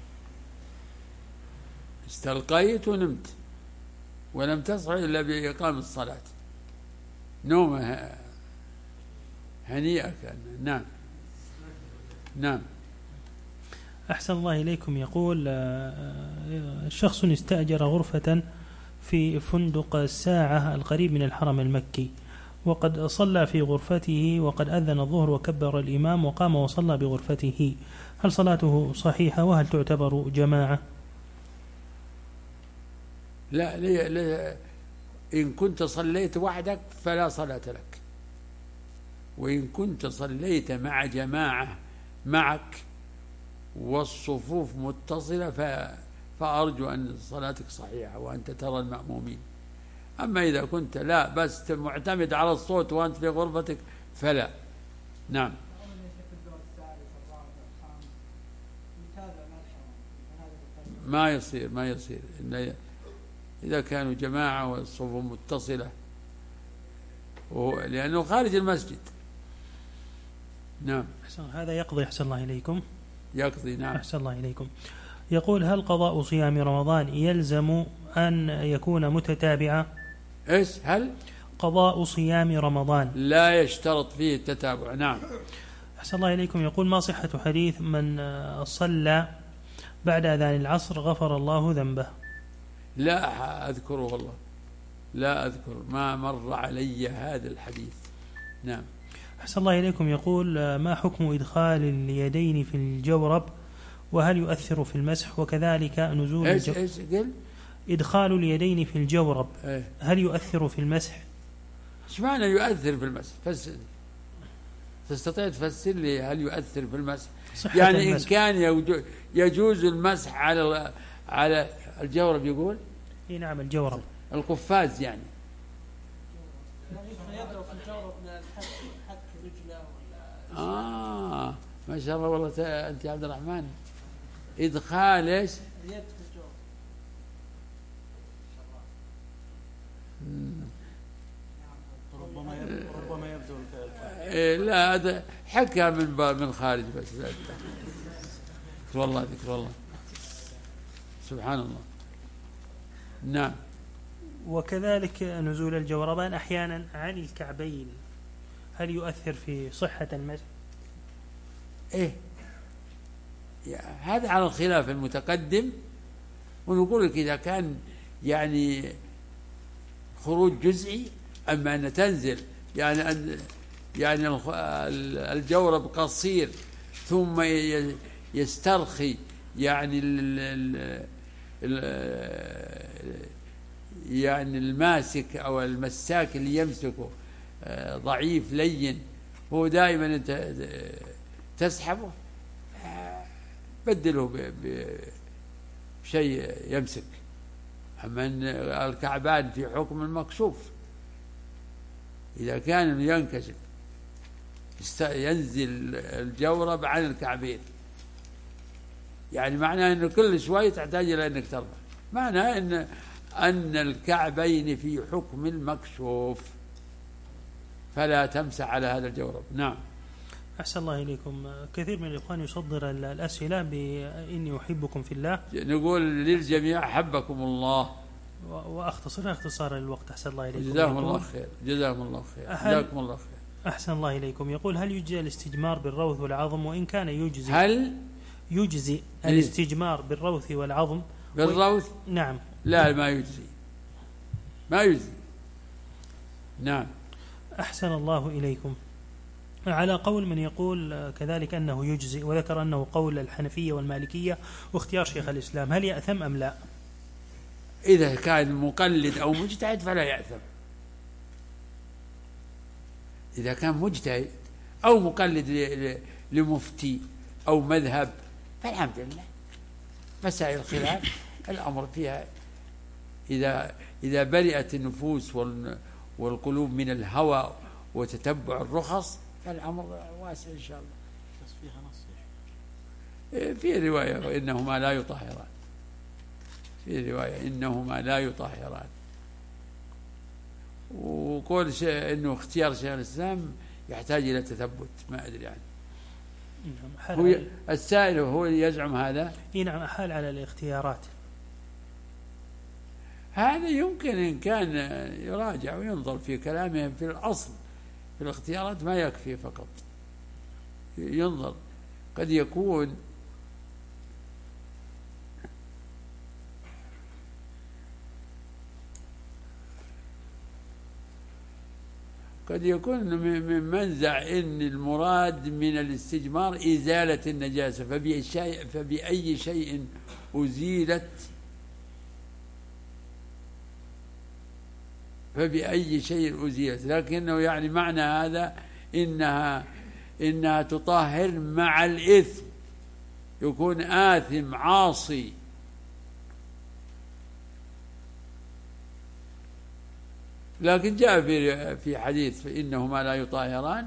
Speaker 1: استلقيت ونمت ولم تصحى إلا بإقام الصلاة، نومة هنيئة كان. نعم نعم.
Speaker 2: أحسن الله إليكم. يقول شخص استأجر غرفة في فندق الساعة القريب من الحرم المكي وقد صلى في غرفته وقد أذن الظهر وكبر الإمام وقام وصلى بغرفته، هل صلاته صحيحة وهل تعتبر جماعة؟
Speaker 1: لا, لا, لا إن كنت صليت وحدك فلا صلاة لك، وإن كنت صليت مع جماعة معك والصفوف متصلة فأرجو أن صلاتك صحيحة وأنت ترى المأمومين. أما إذا كنت لا بس معتمد على الصوت وأنت في غرفتك فلا. نعم. ما يصير ما يصير إذا كانوا جماعة والصفوف متصلة لأنه خارج المسجد. نعم.
Speaker 2: أحسن. هذا يقضي. أحسن الله إليكم.
Speaker 1: يقضي. نعم.
Speaker 2: أحسن الله إليكم. يقول هل قضاء صيام رمضان يلزم أن يكون متتابعا؟
Speaker 1: إيش هل
Speaker 2: قضاء صيام رمضان
Speaker 1: لا يشترط فيه التتابع. نعم.
Speaker 2: أحسن الله إليكم. يقول ما صحة حديث من صلى بعد أذان العصر غفر الله ذنبه؟
Speaker 1: لا أذكره والله، لا أذكر، ما مر علي هذا الحديث. نعم.
Speaker 2: أحسن الله إليكم. يقول ما حكم إدخال اليدين في الجورب وهل يؤثر في المسح؟ وكذلك نزول
Speaker 1: إيش إيش قل؟
Speaker 2: إدخال اليدين في الجورب
Speaker 1: إيه؟
Speaker 2: هل يؤثر في المسح؟
Speaker 1: إيش معنى يؤثر في المسح؟ فسر، تستطيع تفسر لي هل يؤثر في المسح؟ يعني المسح. إن كان يجوز المسح على على الجورب يقول؟
Speaker 2: إيه نعم الجورب
Speaker 1: القفاز يعني.
Speaker 3: يضرب في الجورب من الحك حك رجله ولا.
Speaker 1: آه ما شاء الله والله أنت يا عبد الرحمن. إدخال إيش؟
Speaker 3: اليد في الجورب.
Speaker 2: ربما ربما يبدو
Speaker 1: إيه لا هذا حكى من من خارج بس. ذكر والله ذكر والله سبحان الله. نعم.
Speaker 2: وكذلك نزول الجوربان أحيانا عن الكعبين هل يؤثر في صحة المسح؟
Speaker 1: إيه هذا على الخلاف المتقدم، ونقول لك إذا كان يعني خروج جزئي، أما أن تنزل يعني أن يعني الجورب قصير ثم يسترخي يعني ال ال ال يعني الماسك أو المساك اللي يمسكه ضعيف لين، هو دائما أنت تسحبه بدله بشيء يمسك. أما أن الكعبان في حكم المكشوف، إذا كان ينكشف ينزل الجورب عن الكعبين، يعني معناه أنه كل شوي تحتاج إلى أنك ترفع، معناه أن أن الكعبين في حكم المكشوف، فلا تمسح على هذا الجورب. نعم.
Speaker 2: أحسن الله إليكم. كثير من الإخوان يصدر الأسئلة بإني أحبكم في الله،
Speaker 1: نقول للجميع أحبكم الله،
Speaker 2: وأختصرها اختصارا للوقت. أحسن الله إليكم.
Speaker 1: جزاكم الله خير. جزاكم الله خير. جزاكم الله خير.
Speaker 2: أحسن الله إليكم. يقول: هل يجزي الاستجمار بالروث والعظم؟ وإن كان يجزي
Speaker 1: هل
Speaker 2: يجزي الاستجمار بالروث والعظم؟
Speaker 1: بالروث؟
Speaker 2: و... نعم.
Speaker 1: لا، ما يجزي، ما يجزي. نعم.
Speaker 2: أحسن الله إليكم. على قول من يقول كذلك أنه يجزي، وذكر أنه قول الحنفية والمالكية واختيار شيخ الإسلام، هل يأثم أم لا؟
Speaker 1: إذا كان مقلد أو مجتهد فلا يأثم. إذا كان مجتهد أو مقلد لمفتي أو مذهب فالحمد لله. مسائل الخلاف الأمر فيها إذا إذا برئت النفوس والقلوب من الهوى وتتبع الرخص فالأمر واسع إن شاء الله.
Speaker 2: بس فيها نص
Speaker 1: في رواية إنهما لا يطهران، في رواية إنهما لا يطهران. وقول شيء إنه اختيار شيخ الإسلام يحتاج إلى تثبت، ما أدري يعني. هو السائل هو يزعم هذا.
Speaker 2: نعم، حال على الاختيارات.
Speaker 1: هذا يمكن إن كان يراجع وينظر في كلامهم في الأصل. في الاختيارات ما يكفي فقط ينظر، قد يكون قد يكون من منزع إن المراد من الاستجمار إزالة النجاسة، فبأي شيء فبأي شيء أزيلت فبأي شيء أزيلت، لكنه يعني معنى هذا إنها إنها تطهر مع الإثم، يكون آثم عاصي. لكن جاء في في حديث فإنهما لا يطهران،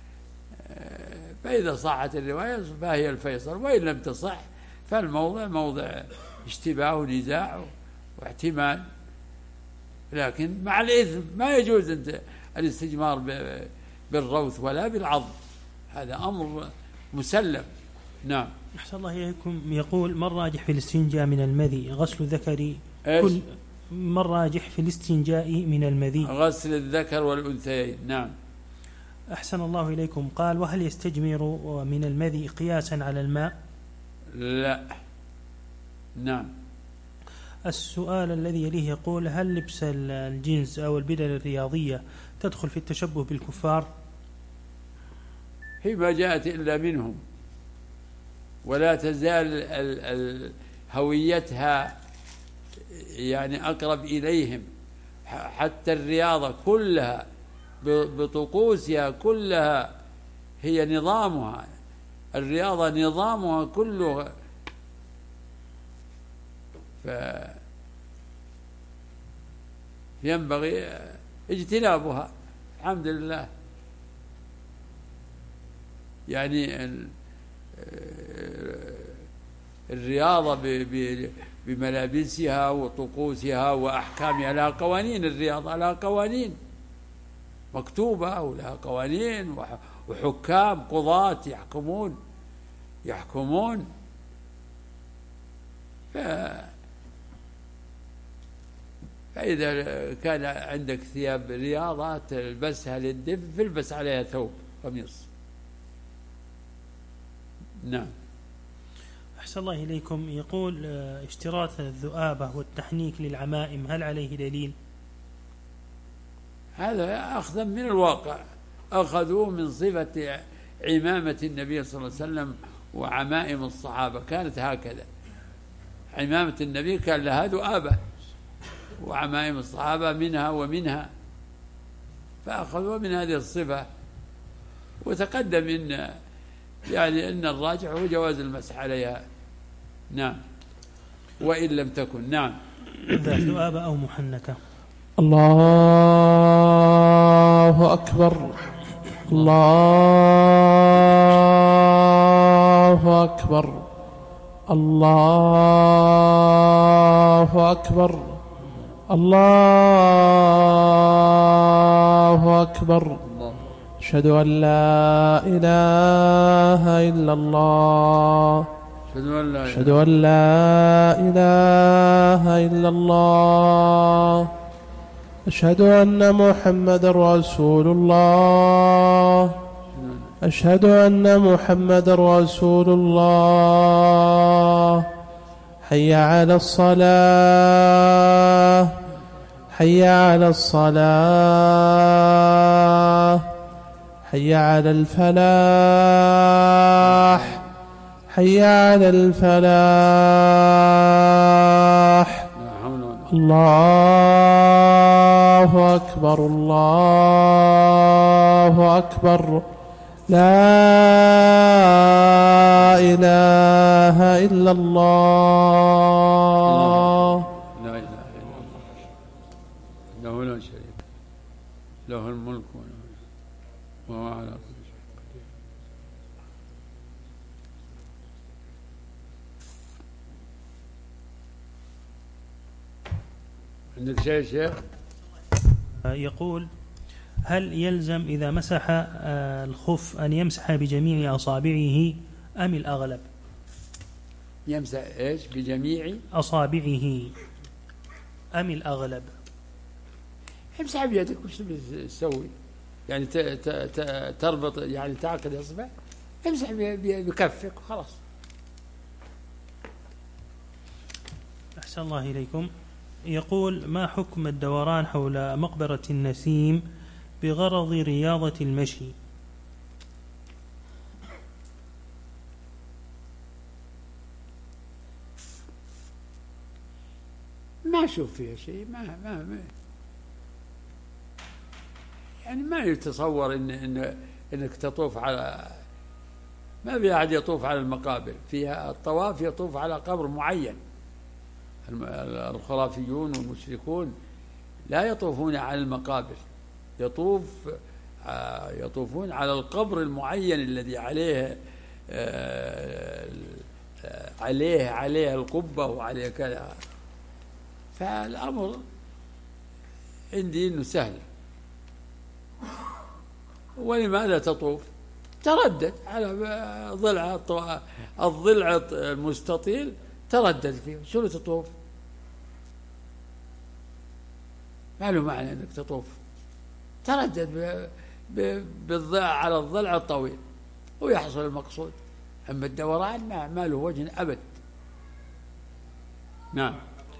Speaker 1: فإذا صحت الرواية فهي الفيصل، وإن لم تصح فالموضع موضع اشتباه ونزاع واحتمال، لكن مع الإثم ما يجوز أنت الاستجمار بالروث ولا بالعظم، هذا أمر مسلم. نعم.
Speaker 2: أحسن الله إليكم. يقول: ما الراجح في الاستنجاء من المذي؟ غسل الذكر كل ما الراجح في الاستنجاء من المذي؟
Speaker 1: غسل الذكر والأنثيين. نعم.
Speaker 2: أحسن الله إليكم. قال: وهل يستجمر من المذي قياسا على الماء؟
Speaker 1: لا. نعم.
Speaker 2: السؤال الذي يليه يقول: هل لبس الجنس أو البدل الرياضية تدخل في التشبه بالكفار؟
Speaker 1: هي ما جاءت إلا منهم، ولا تزال ال ال هويتها يعني أقرب إليهم، حتى الرياضة كلها بطقوسها كلها هي نظامها، الرياضة نظامها كله، فينبغي اجتنابها. الحمد لله. يعني الرياضة بملابسها وطقوسها وأحكامها لها قوانين، الرياضة لها قوانين مكتوبة ولها قوانين وحكام قضاة يحكمون يحكمون ف... فإذا كان عندك ثياب رياضة تلبسها للدف فالبس عليها ثوب قميص. نعم.
Speaker 2: أحسن الله إليكم. يقول: اشتراط الذؤابة والتحنيك للعمائم هل عليه دليل؟
Speaker 1: هذا أخذا من الواقع، أخذوه من صفة عمامة النبي صلى الله عليه وسلم وعمائم الصحابة كانت هكذا. عمامة النبي كان لها ذؤابة وعمائم الصحابة منها ومنها، فأخذوا من هذه الصفة. وتقدم إن يعني أن الراجح هو جواز المسح عليها. نعم. وإن لم تكن. نعم.
Speaker 2: ذات ذؤابة أو محنكة.
Speaker 4: الله أكبر. الله أكبر. الله أكبر. الله أكبر.
Speaker 1: الله.
Speaker 4: أشهد أن لا إله إلا الله. أشهد أن لا إله إلا الله. أشهد أن محمد رسول الله. أشهد أن محمد رسول الله. حي على الصلاة. حي على الصلاة. حي على الفلاح. حي على الفلاح. الله أكبر. الله أكبر. لا إله إلا الله.
Speaker 1: لا إله إلا الله. له لا شريك له الملك وهو على كل شيء قدير. عندك شيء شيخ؟
Speaker 2: يقول: هل يلزم إذا مسح الخف أن يمسح بجميع أصابعه أم الأغلب؟
Speaker 1: يمسح إيش بجميع
Speaker 2: أصابعه أم الأغلب؟
Speaker 1: امسح بيدك. وش تسوي؟ يعني تربط، يعني تعقد إصبع، امسح بكفك وخلاص.
Speaker 2: أحسن الله إليكم. يقول: ما حكم الدوران حول مقبرة النسيم بغرض رياضة المشي؟
Speaker 1: ما أشوف فيها شيء. ما ما, ما يعني ما يتصور إن إن إنك تطوف على، ما في أحد يطوف على المقابر. فيها الطواف يطوف على قبر معين. الخرافيون والمشركون لا يطوفون على المقابر، يطوف يطوفون على القبر المعين الذي عليه عليه عليه القبة وعليه كذا. فالأمر عندي إنه سهل. ولماذا تطوف؟ تردد على ضلع الضلع المستطيل، تردد فيه. شنو تطوف؟ ما له معنى انك تطوف. تردد بالضلع على الضلع الطويل ويحصل المقصود. اما الدوران ما, ما له وجه ابد. نعم.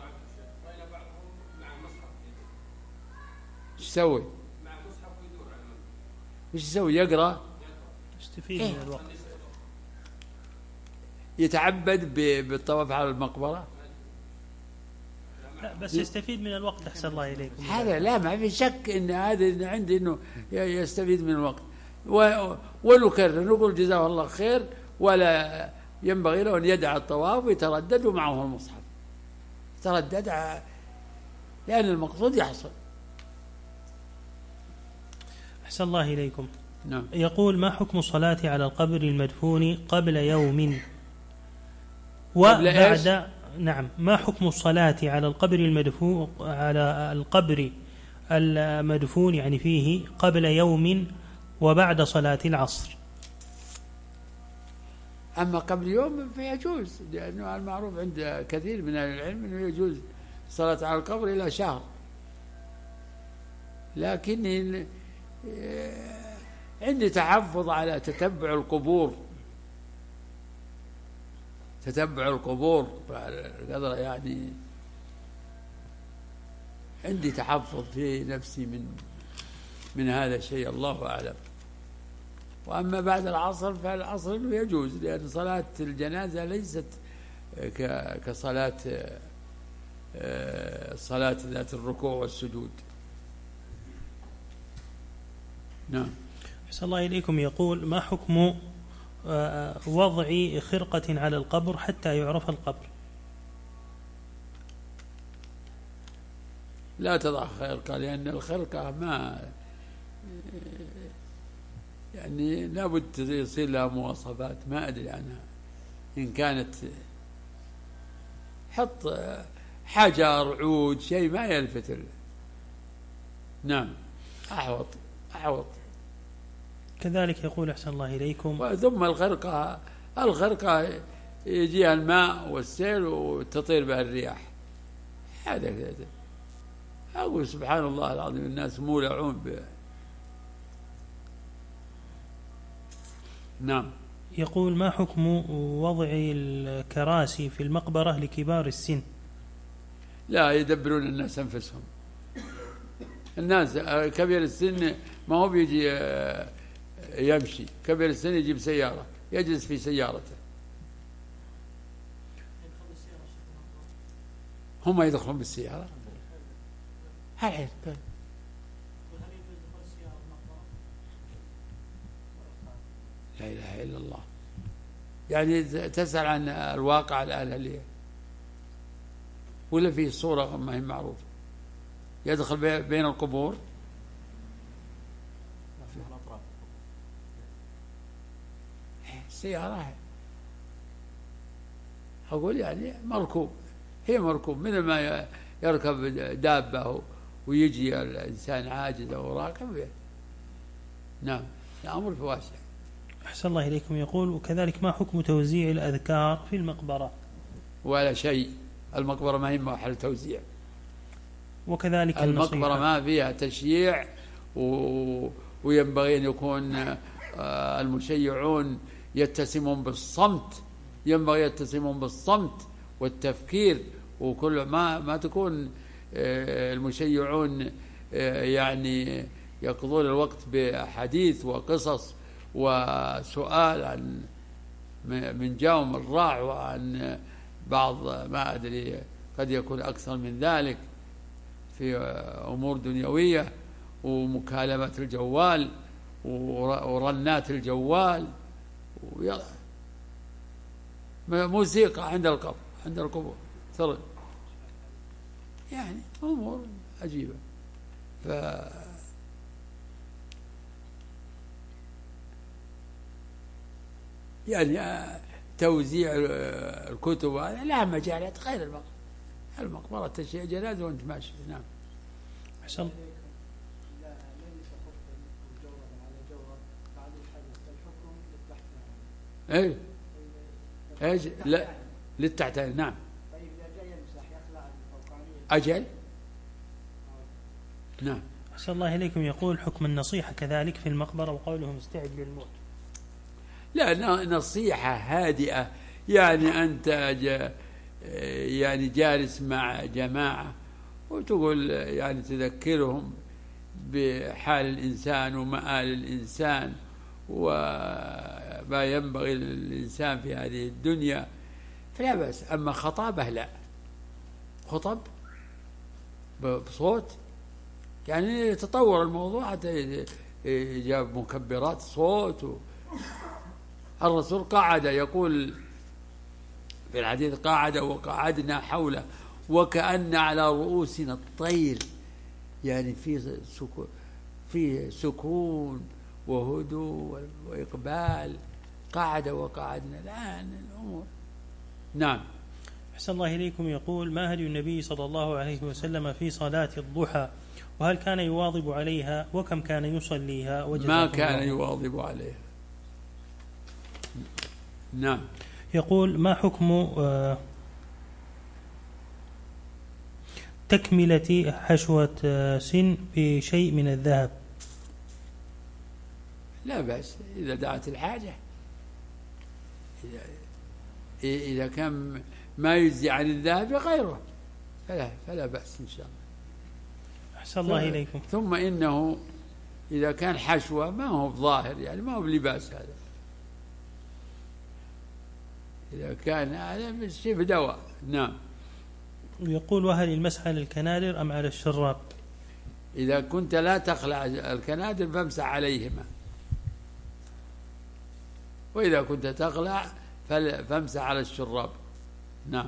Speaker 1: ايش يسوي؟ ايش يسوي؟ يقرأ؟
Speaker 2: يستفيد
Speaker 1: إيه؟
Speaker 2: من الوقت.
Speaker 1: يتعبد بالطواف على المقبرة؟
Speaker 2: لا، بس يستفيد من الوقت. أحسن الله إليكم.
Speaker 1: هذا لا، ما في شك ان هذا عندي انه يستفيد من الوقت. ونكرر نقول جزاه الله خير، ولا ينبغي له ان يدع الطواف ويتردد معه المصحف. يتردد لأن المقصود يحصل.
Speaker 2: أحسن الله إليكم.
Speaker 1: نعم.
Speaker 2: يقول: ما حكم الصلاة على القبر المدفون قبل يوم وبعد؟ نعم. ما حكم الصلاة على القبر المدفون على القبر المدفون يعني فيه قبل يوم وبعد صلاة العصر؟
Speaker 1: أما قبل يوم فيجوز، لأنه المعروف عند كثير من أهل العلم أنه يجوز الصلاة على القبر إلى شهر. لكن عندي تحفظ على تتبع القبور. تتبع القبور قدر، يعني عندي تحفظ في نفسي من من هذا الشيء، الله أعلم. وأما بعد العصر فالعصر إنه يجوز، لأن صلاة الجنازة ليست كصلاة صلاة ذات الركوع والسجود. نعم.
Speaker 2: أحسن الله إليكم. يقول: ما حكم وضع خرقة على القبر حتى يعرف القبر؟
Speaker 1: لا تضع خرقة، لأن الخرقة ما يعني لابد يصير لها مواصفات ما أدري عنها. إن كانت حط حجر عود شيء ما يلفت له. نعم أحوط أحوط.
Speaker 2: كذلك يقول أحسن الله إليكم.
Speaker 1: ثم الغرقة الغرقة يجيها الماء والسيل وتطير بها الرياح. هذا كذا. أقول سبحان الله العظيم الناس مولعون ب. نعم.
Speaker 2: يقول ما حكم وضع الكراسي في المقبرة لكبار السن؟
Speaker 1: لا يدبرون الناس أنفسهم. الناس كبير السن ما هو بيجي يمشي، كبير السن يجيب سيارة يجلس في سيارته. هم يدخلون بالسيارة. هل لا إله إلا الله. يعني تسأل عن الواقع الآن هل ولا في صورة ما هي معروفة يدخل بين القبور؟ سيارة أقول يعني مركوب، هي مركوب مثل ما يركب دابة ويجي الإنسان عاجز أو راكب. نعم الأمر واسع.
Speaker 2: أحسن الله إليكم. يقول وكذلك ما حكم توزيع الأذكار في المقبرة؟
Speaker 1: ولا شيء، المقبرة ما هي محل توزيع.
Speaker 2: وكذلك
Speaker 1: المقبرة ما فيها تشييع و... وينبغي أن يكون المشيعون يتسمون بالصمت، ينبغي يتسمون بالصمت والتفكير، وكل ما ما تكون المشيعون يعني يقضون الوقت بحديث وقصص وسؤال عن من جاهم الراع وعن بعض ما أدري قد يكون أكثر من ذلك في أمور دنيوية ومكالمة الجوال ورنات الجوال موسيقى عند القبر عند القبور ثرد، يعني أمور عجيبة. ف يعني توزيع الكتب لها مجالات غير المقبرة. المقبرة تشيع جنازة وانت ماشي. نعم.
Speaker 2: حسن.
Speaker 1: ايه ايش لا للتحتاني. نعم. أجل. نعم.
Speaker 2: أحسن الله إليكم. يقول حكم النصيحة كذلك في المقبرة وقولهم استعد للموت.
Speaker 1: لا نصيحة هادئة، يعني أنت يعني جالس مع جماعة وتقول يعني تذكرهم بحال الإنسان ومآل الإنسان وما ينبغي للإنسان في هذه الدنيا، فلا بأس. أما خطابة لا، خطب بصوت يعني تطور الموضوع حتى جاب مكبرات صوت و... الرسول قعد يقول في الحديث قعد وقعدنا حوله وكأن على رؤوسنا الطير، يعني في سكون في سكون وهدوء وإقبال. قعد وقعدنا الآن الأمور. نعم.
Speaker 2: أحسن الله إليكم. يقول ما هدي النبي صلى الله عليه وسلم في صلاة الضحى، وهل كان يواظب عليها وكم كان يصليها؟
Speaker 1: ما كان يواظب عليها. نعم.
Speaker 2: يقول ما حكم تكملة حشوة سن بشيء من الذهب؟
Speaker 1: لا بأس إذا دعت الحاجة، إذا, إذا كان ما يجزي عن الذهب غيره فلا, فلا بأس إن شاء الله.
Speaker 2: أحسن الله إليكم.
Speaker 1: ثم إنه إذا كان حشوة ما هو بظاهر، يعني ما هو بلباس هذا. إذا كان هذا شيء بدواء. نعم.
Speaker 2: يقول وهل المسح على الكنادر أم على الشراب؟
Speaker 1: إذا كنت لا تخلع الكنادر فامسح عليهما، وإذا كنت تخلع فامسح على الشراب. نعم.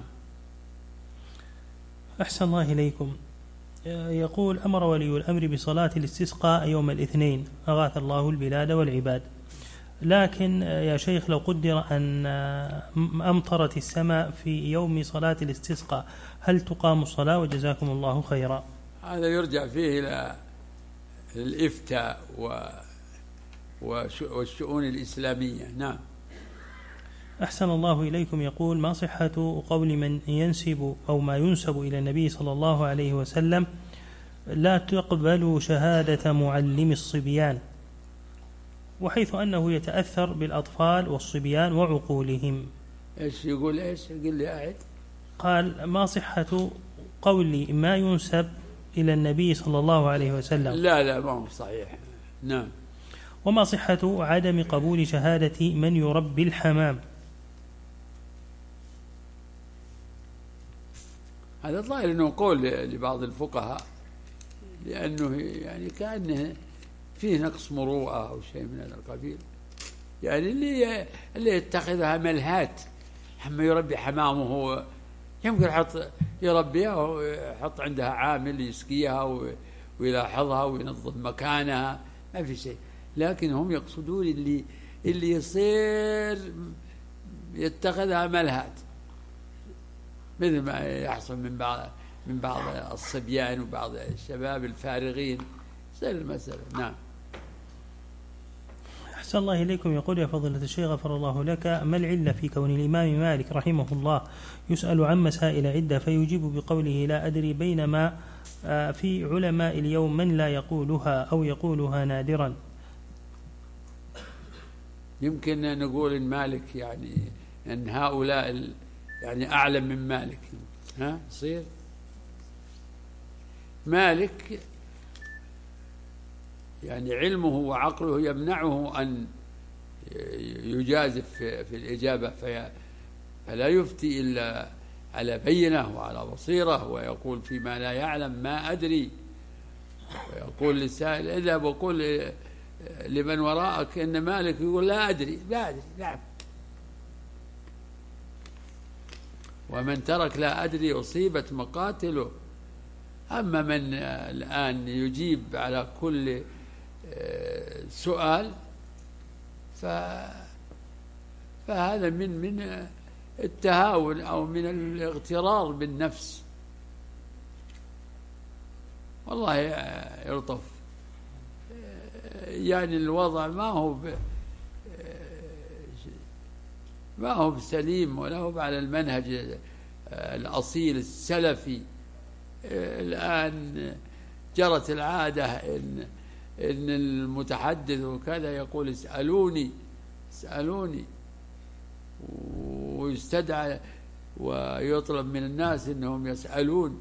Speaker 2: أحسن الله إليكم. يقول أمر ولي الأمر بصلاة الاستسقاء يوم الاثنين أغاث الله البلاد والعباد، لكن يا شيخ لو قدر أن أمطرت السماء في يوم صلاة الاستسقاء هل تقام الصلاة؟ وجزاكم الله خيرا.
Speaker 1: هذا يرجع فيه إلى الإفتاء والشؤون الإسلامية. نعم.
Speaker 2: أحسن الله إليكم. يقول: ما صحة قول من ينسب أو ما ينسب إلى النبي صلى الله عليه وسلم لا تقبل شهادة معلم الصبيان، وحيث أنه يتأثر بالأطفال والصبيان وعقولهم؟
Speaker 1: إيش يقول؟ إيش يقول لي أعد؟
Speaker 2: قال: ما صحة قول ما ينسب إلى النبي صلى الله عليه وسلم؟
Speaker 1: لا لا ما هو صحيح. نعم.
Speaker 2: وما صحة عدم قبول شهادة من يربي الحمام؟
Speaker 1: هذا ظاهر أنه قول لبعض الفقهاء، لأنه يعني كأنه فيه نقص مروءة أو شيء من هذا القبيل، يعني اللي اللي يتخذها ملهات، حما يربي حمامه يمكن يحط يربيها ويحط عندها عامل يسقيها ويلاحظها وينظم مكانها، ما في شيء. لكن هم يقصدون اللي اللي يصير يتخذها ملهات، مثل ما يحصل من بعض من بعض الصبيان وبعض الشباب الفارغين، زي المسألة. نعم.
Speaker 2: أحسن الله إليكم. يقول: يا فضيلة الشيخ غفر الله لك، ما العلة في كون الإمام مالك رحمه الله يسأل عن مسائل عدة فيجيب بقوله لا أدري، بينما في علماء اليوم من لا يقولها أو يقولها نادرا؟
Speaker 1: يمكن نقول إن مالك يعني أن هؤلاء يعني أعلم من مالك، ها يصير مالك يعني علمه وعقله يمنعه أن يجازف في الإجابة، فلا يفتي إلا على بينة وعلى بصيرة، ويقول فيما لا يعلم ما أدري، ويقول للسائل إذا بقول لمن وراءك إن مالك يقول لا أدري لا أدري. نعم. ومن ترك لا أدري أصيبت مقاتله. أما من الآن يجيب على كل سؤال فهذا من من التهاون أو من الاغترار بالنفس. والله يلطف، يعني الوضع ما هو ما هو بسليم ولا هو على المنهج الأصيل السلفي. الآن جرت العادة إن إن المتحدث وكذا يقول اسألوني اسألوني، ويستدعى ويطلب من الناس إنهم يسألون،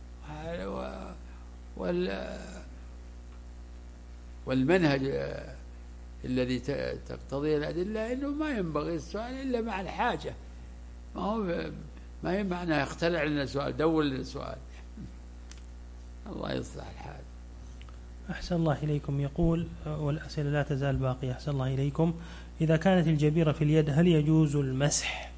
Speaker 1: والمنهج الذي تقتضيه الأدلة إنه ما ينبغي السؤال إلا مع الحاجة، ما هو ما هي معنى يخترع لنا سؤال دور لنا سؤال. الله يصلح الحال.
Speaker 2: أحسن الله إليكم. يقول والأسئلة لا تزال باقية. أحسن الله إليكم. إذا كانت الجبيرة في اليد هل يجوز المسح؟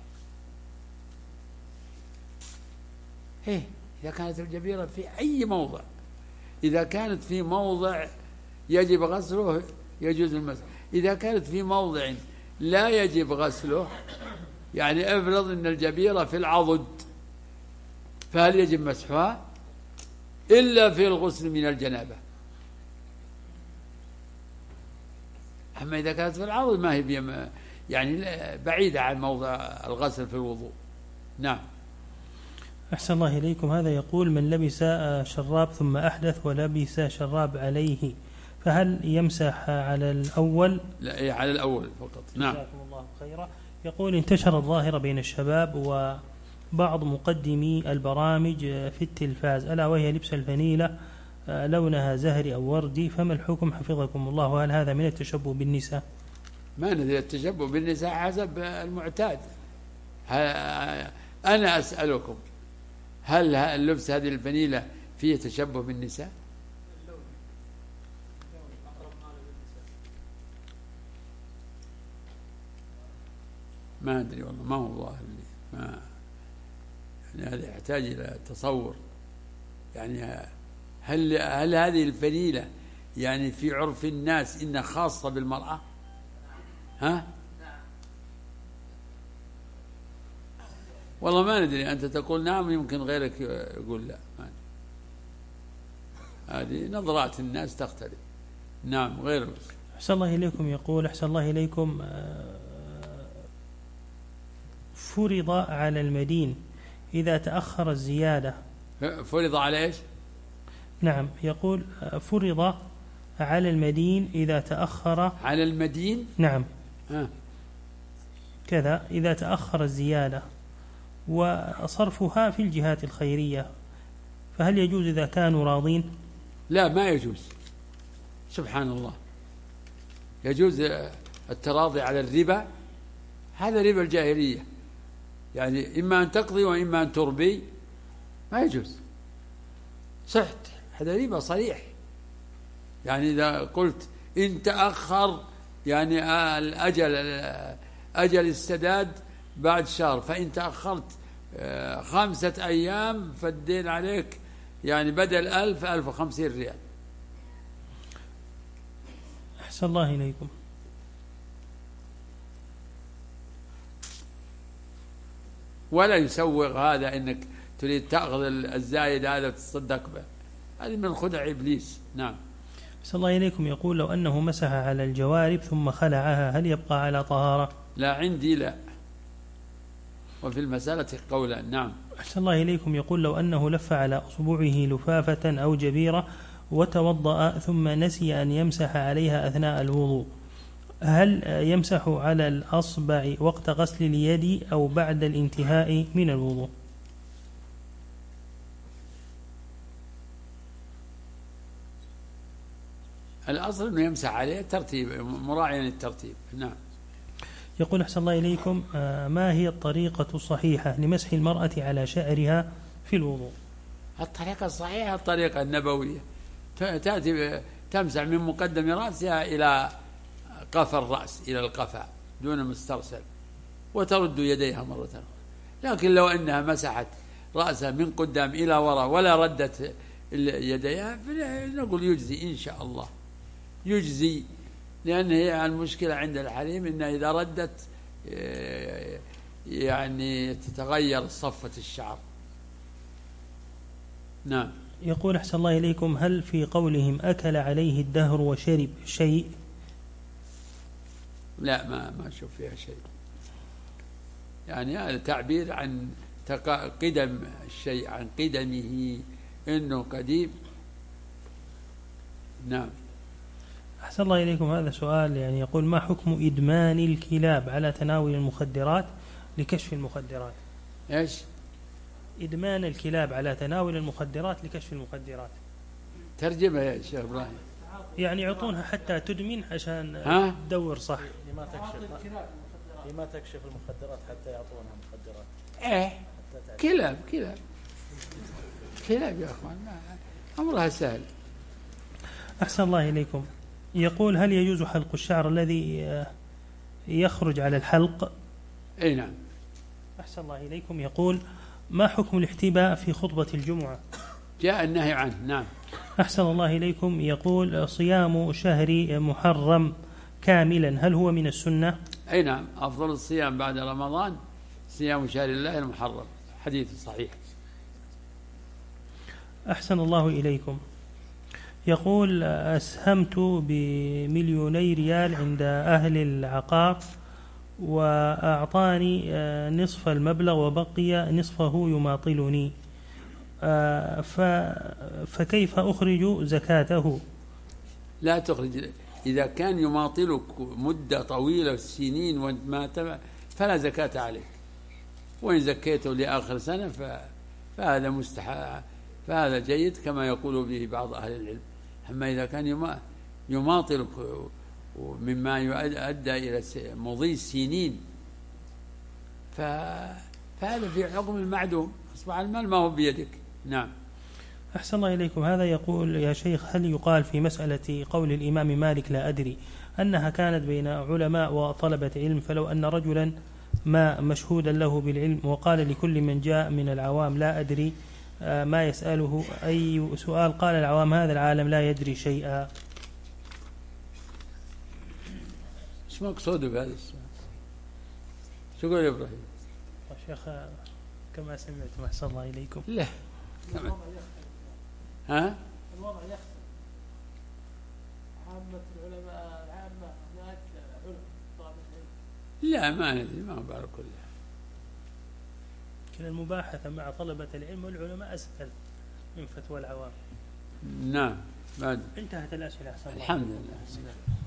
Speaker 1: إيه إذا كانت الجبيرة في أي موضع، إذا كانت في موضع يجب غسله يجوز المسح. إذا كانت في موضع لا يجب غسله، يعني افرض أن الجبيرة في العضد، فهل يجب مسحها؟ إلا في الغسل من الجنابة. أما إذا كانت في العضد ما هي يعني بعيدة عن موضع الغسل في الوضوء. نعم.
Speaker 2: أحسن الله إليكم. هذا يقول: من لبس شراب ثم أحدث ولبس شراب عليه فهل يمسح على الأول؟
Speaker 1: لا، على الأول فقط. نعم.
Speaker 2: جزاكم الله خيرا. يقول: انتشر الظاهرة بين الشباب وبعض مقدمي البرامج في التلفاز ألا وهي لبس الفنيلة لونها زهري أو وردي، فما الحكم حفظكم الله؟ وهل هذا من التشبه بالنساء؟
Speaker 1: ما ندري، التشبه بالنساء حسب المعتاد. أنا أسألكم، هل اللبس هذه الفنيلة فيه تشبه بالنساء؟ ما أدري والله، ما هو ظاهر لي. ما يعني هذا يحتاج إلى تصور. يعني هل هل هذه الفنيلة يعني في عرف الناس إنها خاصة بالمرأة؟ ها؟ والله ما ندري، أنت تقول نعم يمكن غيرك يقول لا. هذه نظرات الناس تختلف. نعم غير.
Speaker 2: أحسن الله إليكم يقول أحسن الله إليكم فرض على المدين إذا تأخر الزيادة.
Speaker 1: فرض على إيش؟
Speaker 2: نعم يقول فرض على المدين إذا تأخر.
Speaker 1: على المدين؟
Speaker 2: نعم.
Speaker 1: ها.
Speaker 2: كذا إذا تأخر الزيادة وصرفها في الجهات الخيرية، فهل يجوز إذا كانوا راضين؟
Speaker 1: لا ما يجوز، سبحان الله. يجوز التراضي على الربا، هذا ربا الجاهلية، يعني إما أن تقضي وإما أن تربي، ما يجوز. صحت، هذا ربا صريح. يعني إذا قلت إن تأخر يعني الأجل أجل السداد بعد شهر، فإن تأخرت خمسة أيام فالدين عليك يعني بدل ألف ألف وخمسين ريال.
Speaker 2: أحسن الله إليكم.
Speaker 1: ولا يسوغ هذا إنك تريد تأخذ الزايد هذا وتصدق به، هذه من خدع إبليس. نعم.
Speaker 2: أحسن الله إليكم يقول لو أنه مسح على الجوارب ثم خلعها هل يبقى على طهارة؟
Speaker 1: لا عندي لا، وفي المسألة قولا. نعم.
Speaker 2: أحسن الله إليكم يقول لو أنه لف على أصبعه لفافة أو جبيرة وتوضأ ثم نسي أن يمسح عليها أثناء الوضوء، هل يمسح على الأصبع وقت غسل اليد أو بعد الانتهاء من الوضوء؟
Speaker 1: الأصل أنه يمسح عليه ترتيب، مراعيا الترتيب. نعم.
Speaker 2: يقول أحسن الله إليكم ما هي الطريقة الصحيحة لمسح المرأة على شعرها في الوضوء؟
Speaker 1: الطريقة الصحيحة الطريقة النبوية، تأتي تمسح من مقدم رأسها إلى قفا الرأس، إلى القفا دون مسترسل، وترد يديها مرة أخرى. لكن لو أنها مسحت رأسها من قدام إلى وراء ولا ردت يديها فنقول يجزي إن شاء الله، يجزي، لأن هي المشكلة عند الحريم إن إذا ردت يعني تتغير صفة الشعر. نعم.
Speaker 2: يقول أحسن الله إليكم هل في قولهم أكل عليه الدهر وشرب شيء؟
Speaker 1: لا ما ما أشوف فيها شيء، يعني هذا تعبير عن قدم الشيء، عن قدمه إنه قديم. نعم.
Speaker 2: أحسن الله إليكم هذا سؤال يعني يقول ما حكم إدمان الكلاب على تناول المخدرات لكشف المخدرات؟
Speaker 1: إيش؟
Speaker 2: إدمان الكلاب على تناول المخدرات لكشف المخدرات.
Speaker 1: ترجمة يا شيخ إبراهيم.
Speaker 2: يعني يعطونها حتى تدمن عشان
Speaker 1: ها؟
Speaker 2: تدور صح.
Speaker 5: لما تكشف لما تكشف المخدرات حتى يعطونها مخدرات.
Speaker 1: إيه كلاب كلاب كلاب يا أخوان، أمرها سهل.
Speaker 2: أحسن الله إليكم يقول هل يجوز حلق الشعر الذي يخرج على الحلق؟
Speaker 1: أي نعم.
Speaker 2: أحسن الله إليكم يقول ما حكم الاحتباء في خطبة الجمعة؟
Speaker 1: جاء النهي عنه. نعم.
Speaker 2: أحسن الله إليكم يقول صيام شهر محرم كاملا هل هو من السنة؟
Speaker 1: أي نعم، أفضل الصيام بعد رمضان صيام شهر الله المحرم، حديث صحيح.
Speaker 2: أحسن الله إليكم يقول أسهمت بمليوني ريال عند أهل العقار وأعطاني نصف المبلغ وبقي نصفه يماطلني، فكيف أخرج زكاته؟
Speaker 1: لا تخرج، إذا كان يماطلك مدة طويلة سنين وانت ما فلا زكاة عليك، وإن زكيته لآخر سنة فهذا مستحق، فهذا جيد كما يقول به بعض أهل العلم. أما إذا كان يماطلك مما يؤدى إلى مضي سنين فهذا في حكم المعدوم، أصبح المال ما هو بيدك. نعم.
Speaker 2: أحسن الله إليكم هذا يقول يا شيخ هل يقال في مسألة قول الإمام مالك لا أدري أنها كانت بين علماء وطلبة علم، فلو أن رجلا ما مشهودا له بالعلم وقال لكل من جاء من العوام لا أدري ما يسأله أي سؤال، قال العوام هذا العالم لا يدري شيئا.
Speaker 1: ايش مقصوده بهذا السؤال؟ شو يقول يا ابراهيم؟
Speaker 6: شيخ كما سمعتم أحسن الله إليكم.
Speaker 1: لا
Speaker 3: الوضع يختلف.
Speaker 1: ها؟
Speaker 3: الوضع يختلف. عامة العلماء العامة هناك علم طالب العلم.
Speaker 1: لا ما ندري ما بعرف كلها.
Speaker 6: لكن المباحثة مع طلبة العلم والعلماء أسهل من فتوى العوام.
Speaker 1: نعم بعد
Speaker 6: انتهت الأسئلة أحسن الله.
Speaker 1: الحمد لله.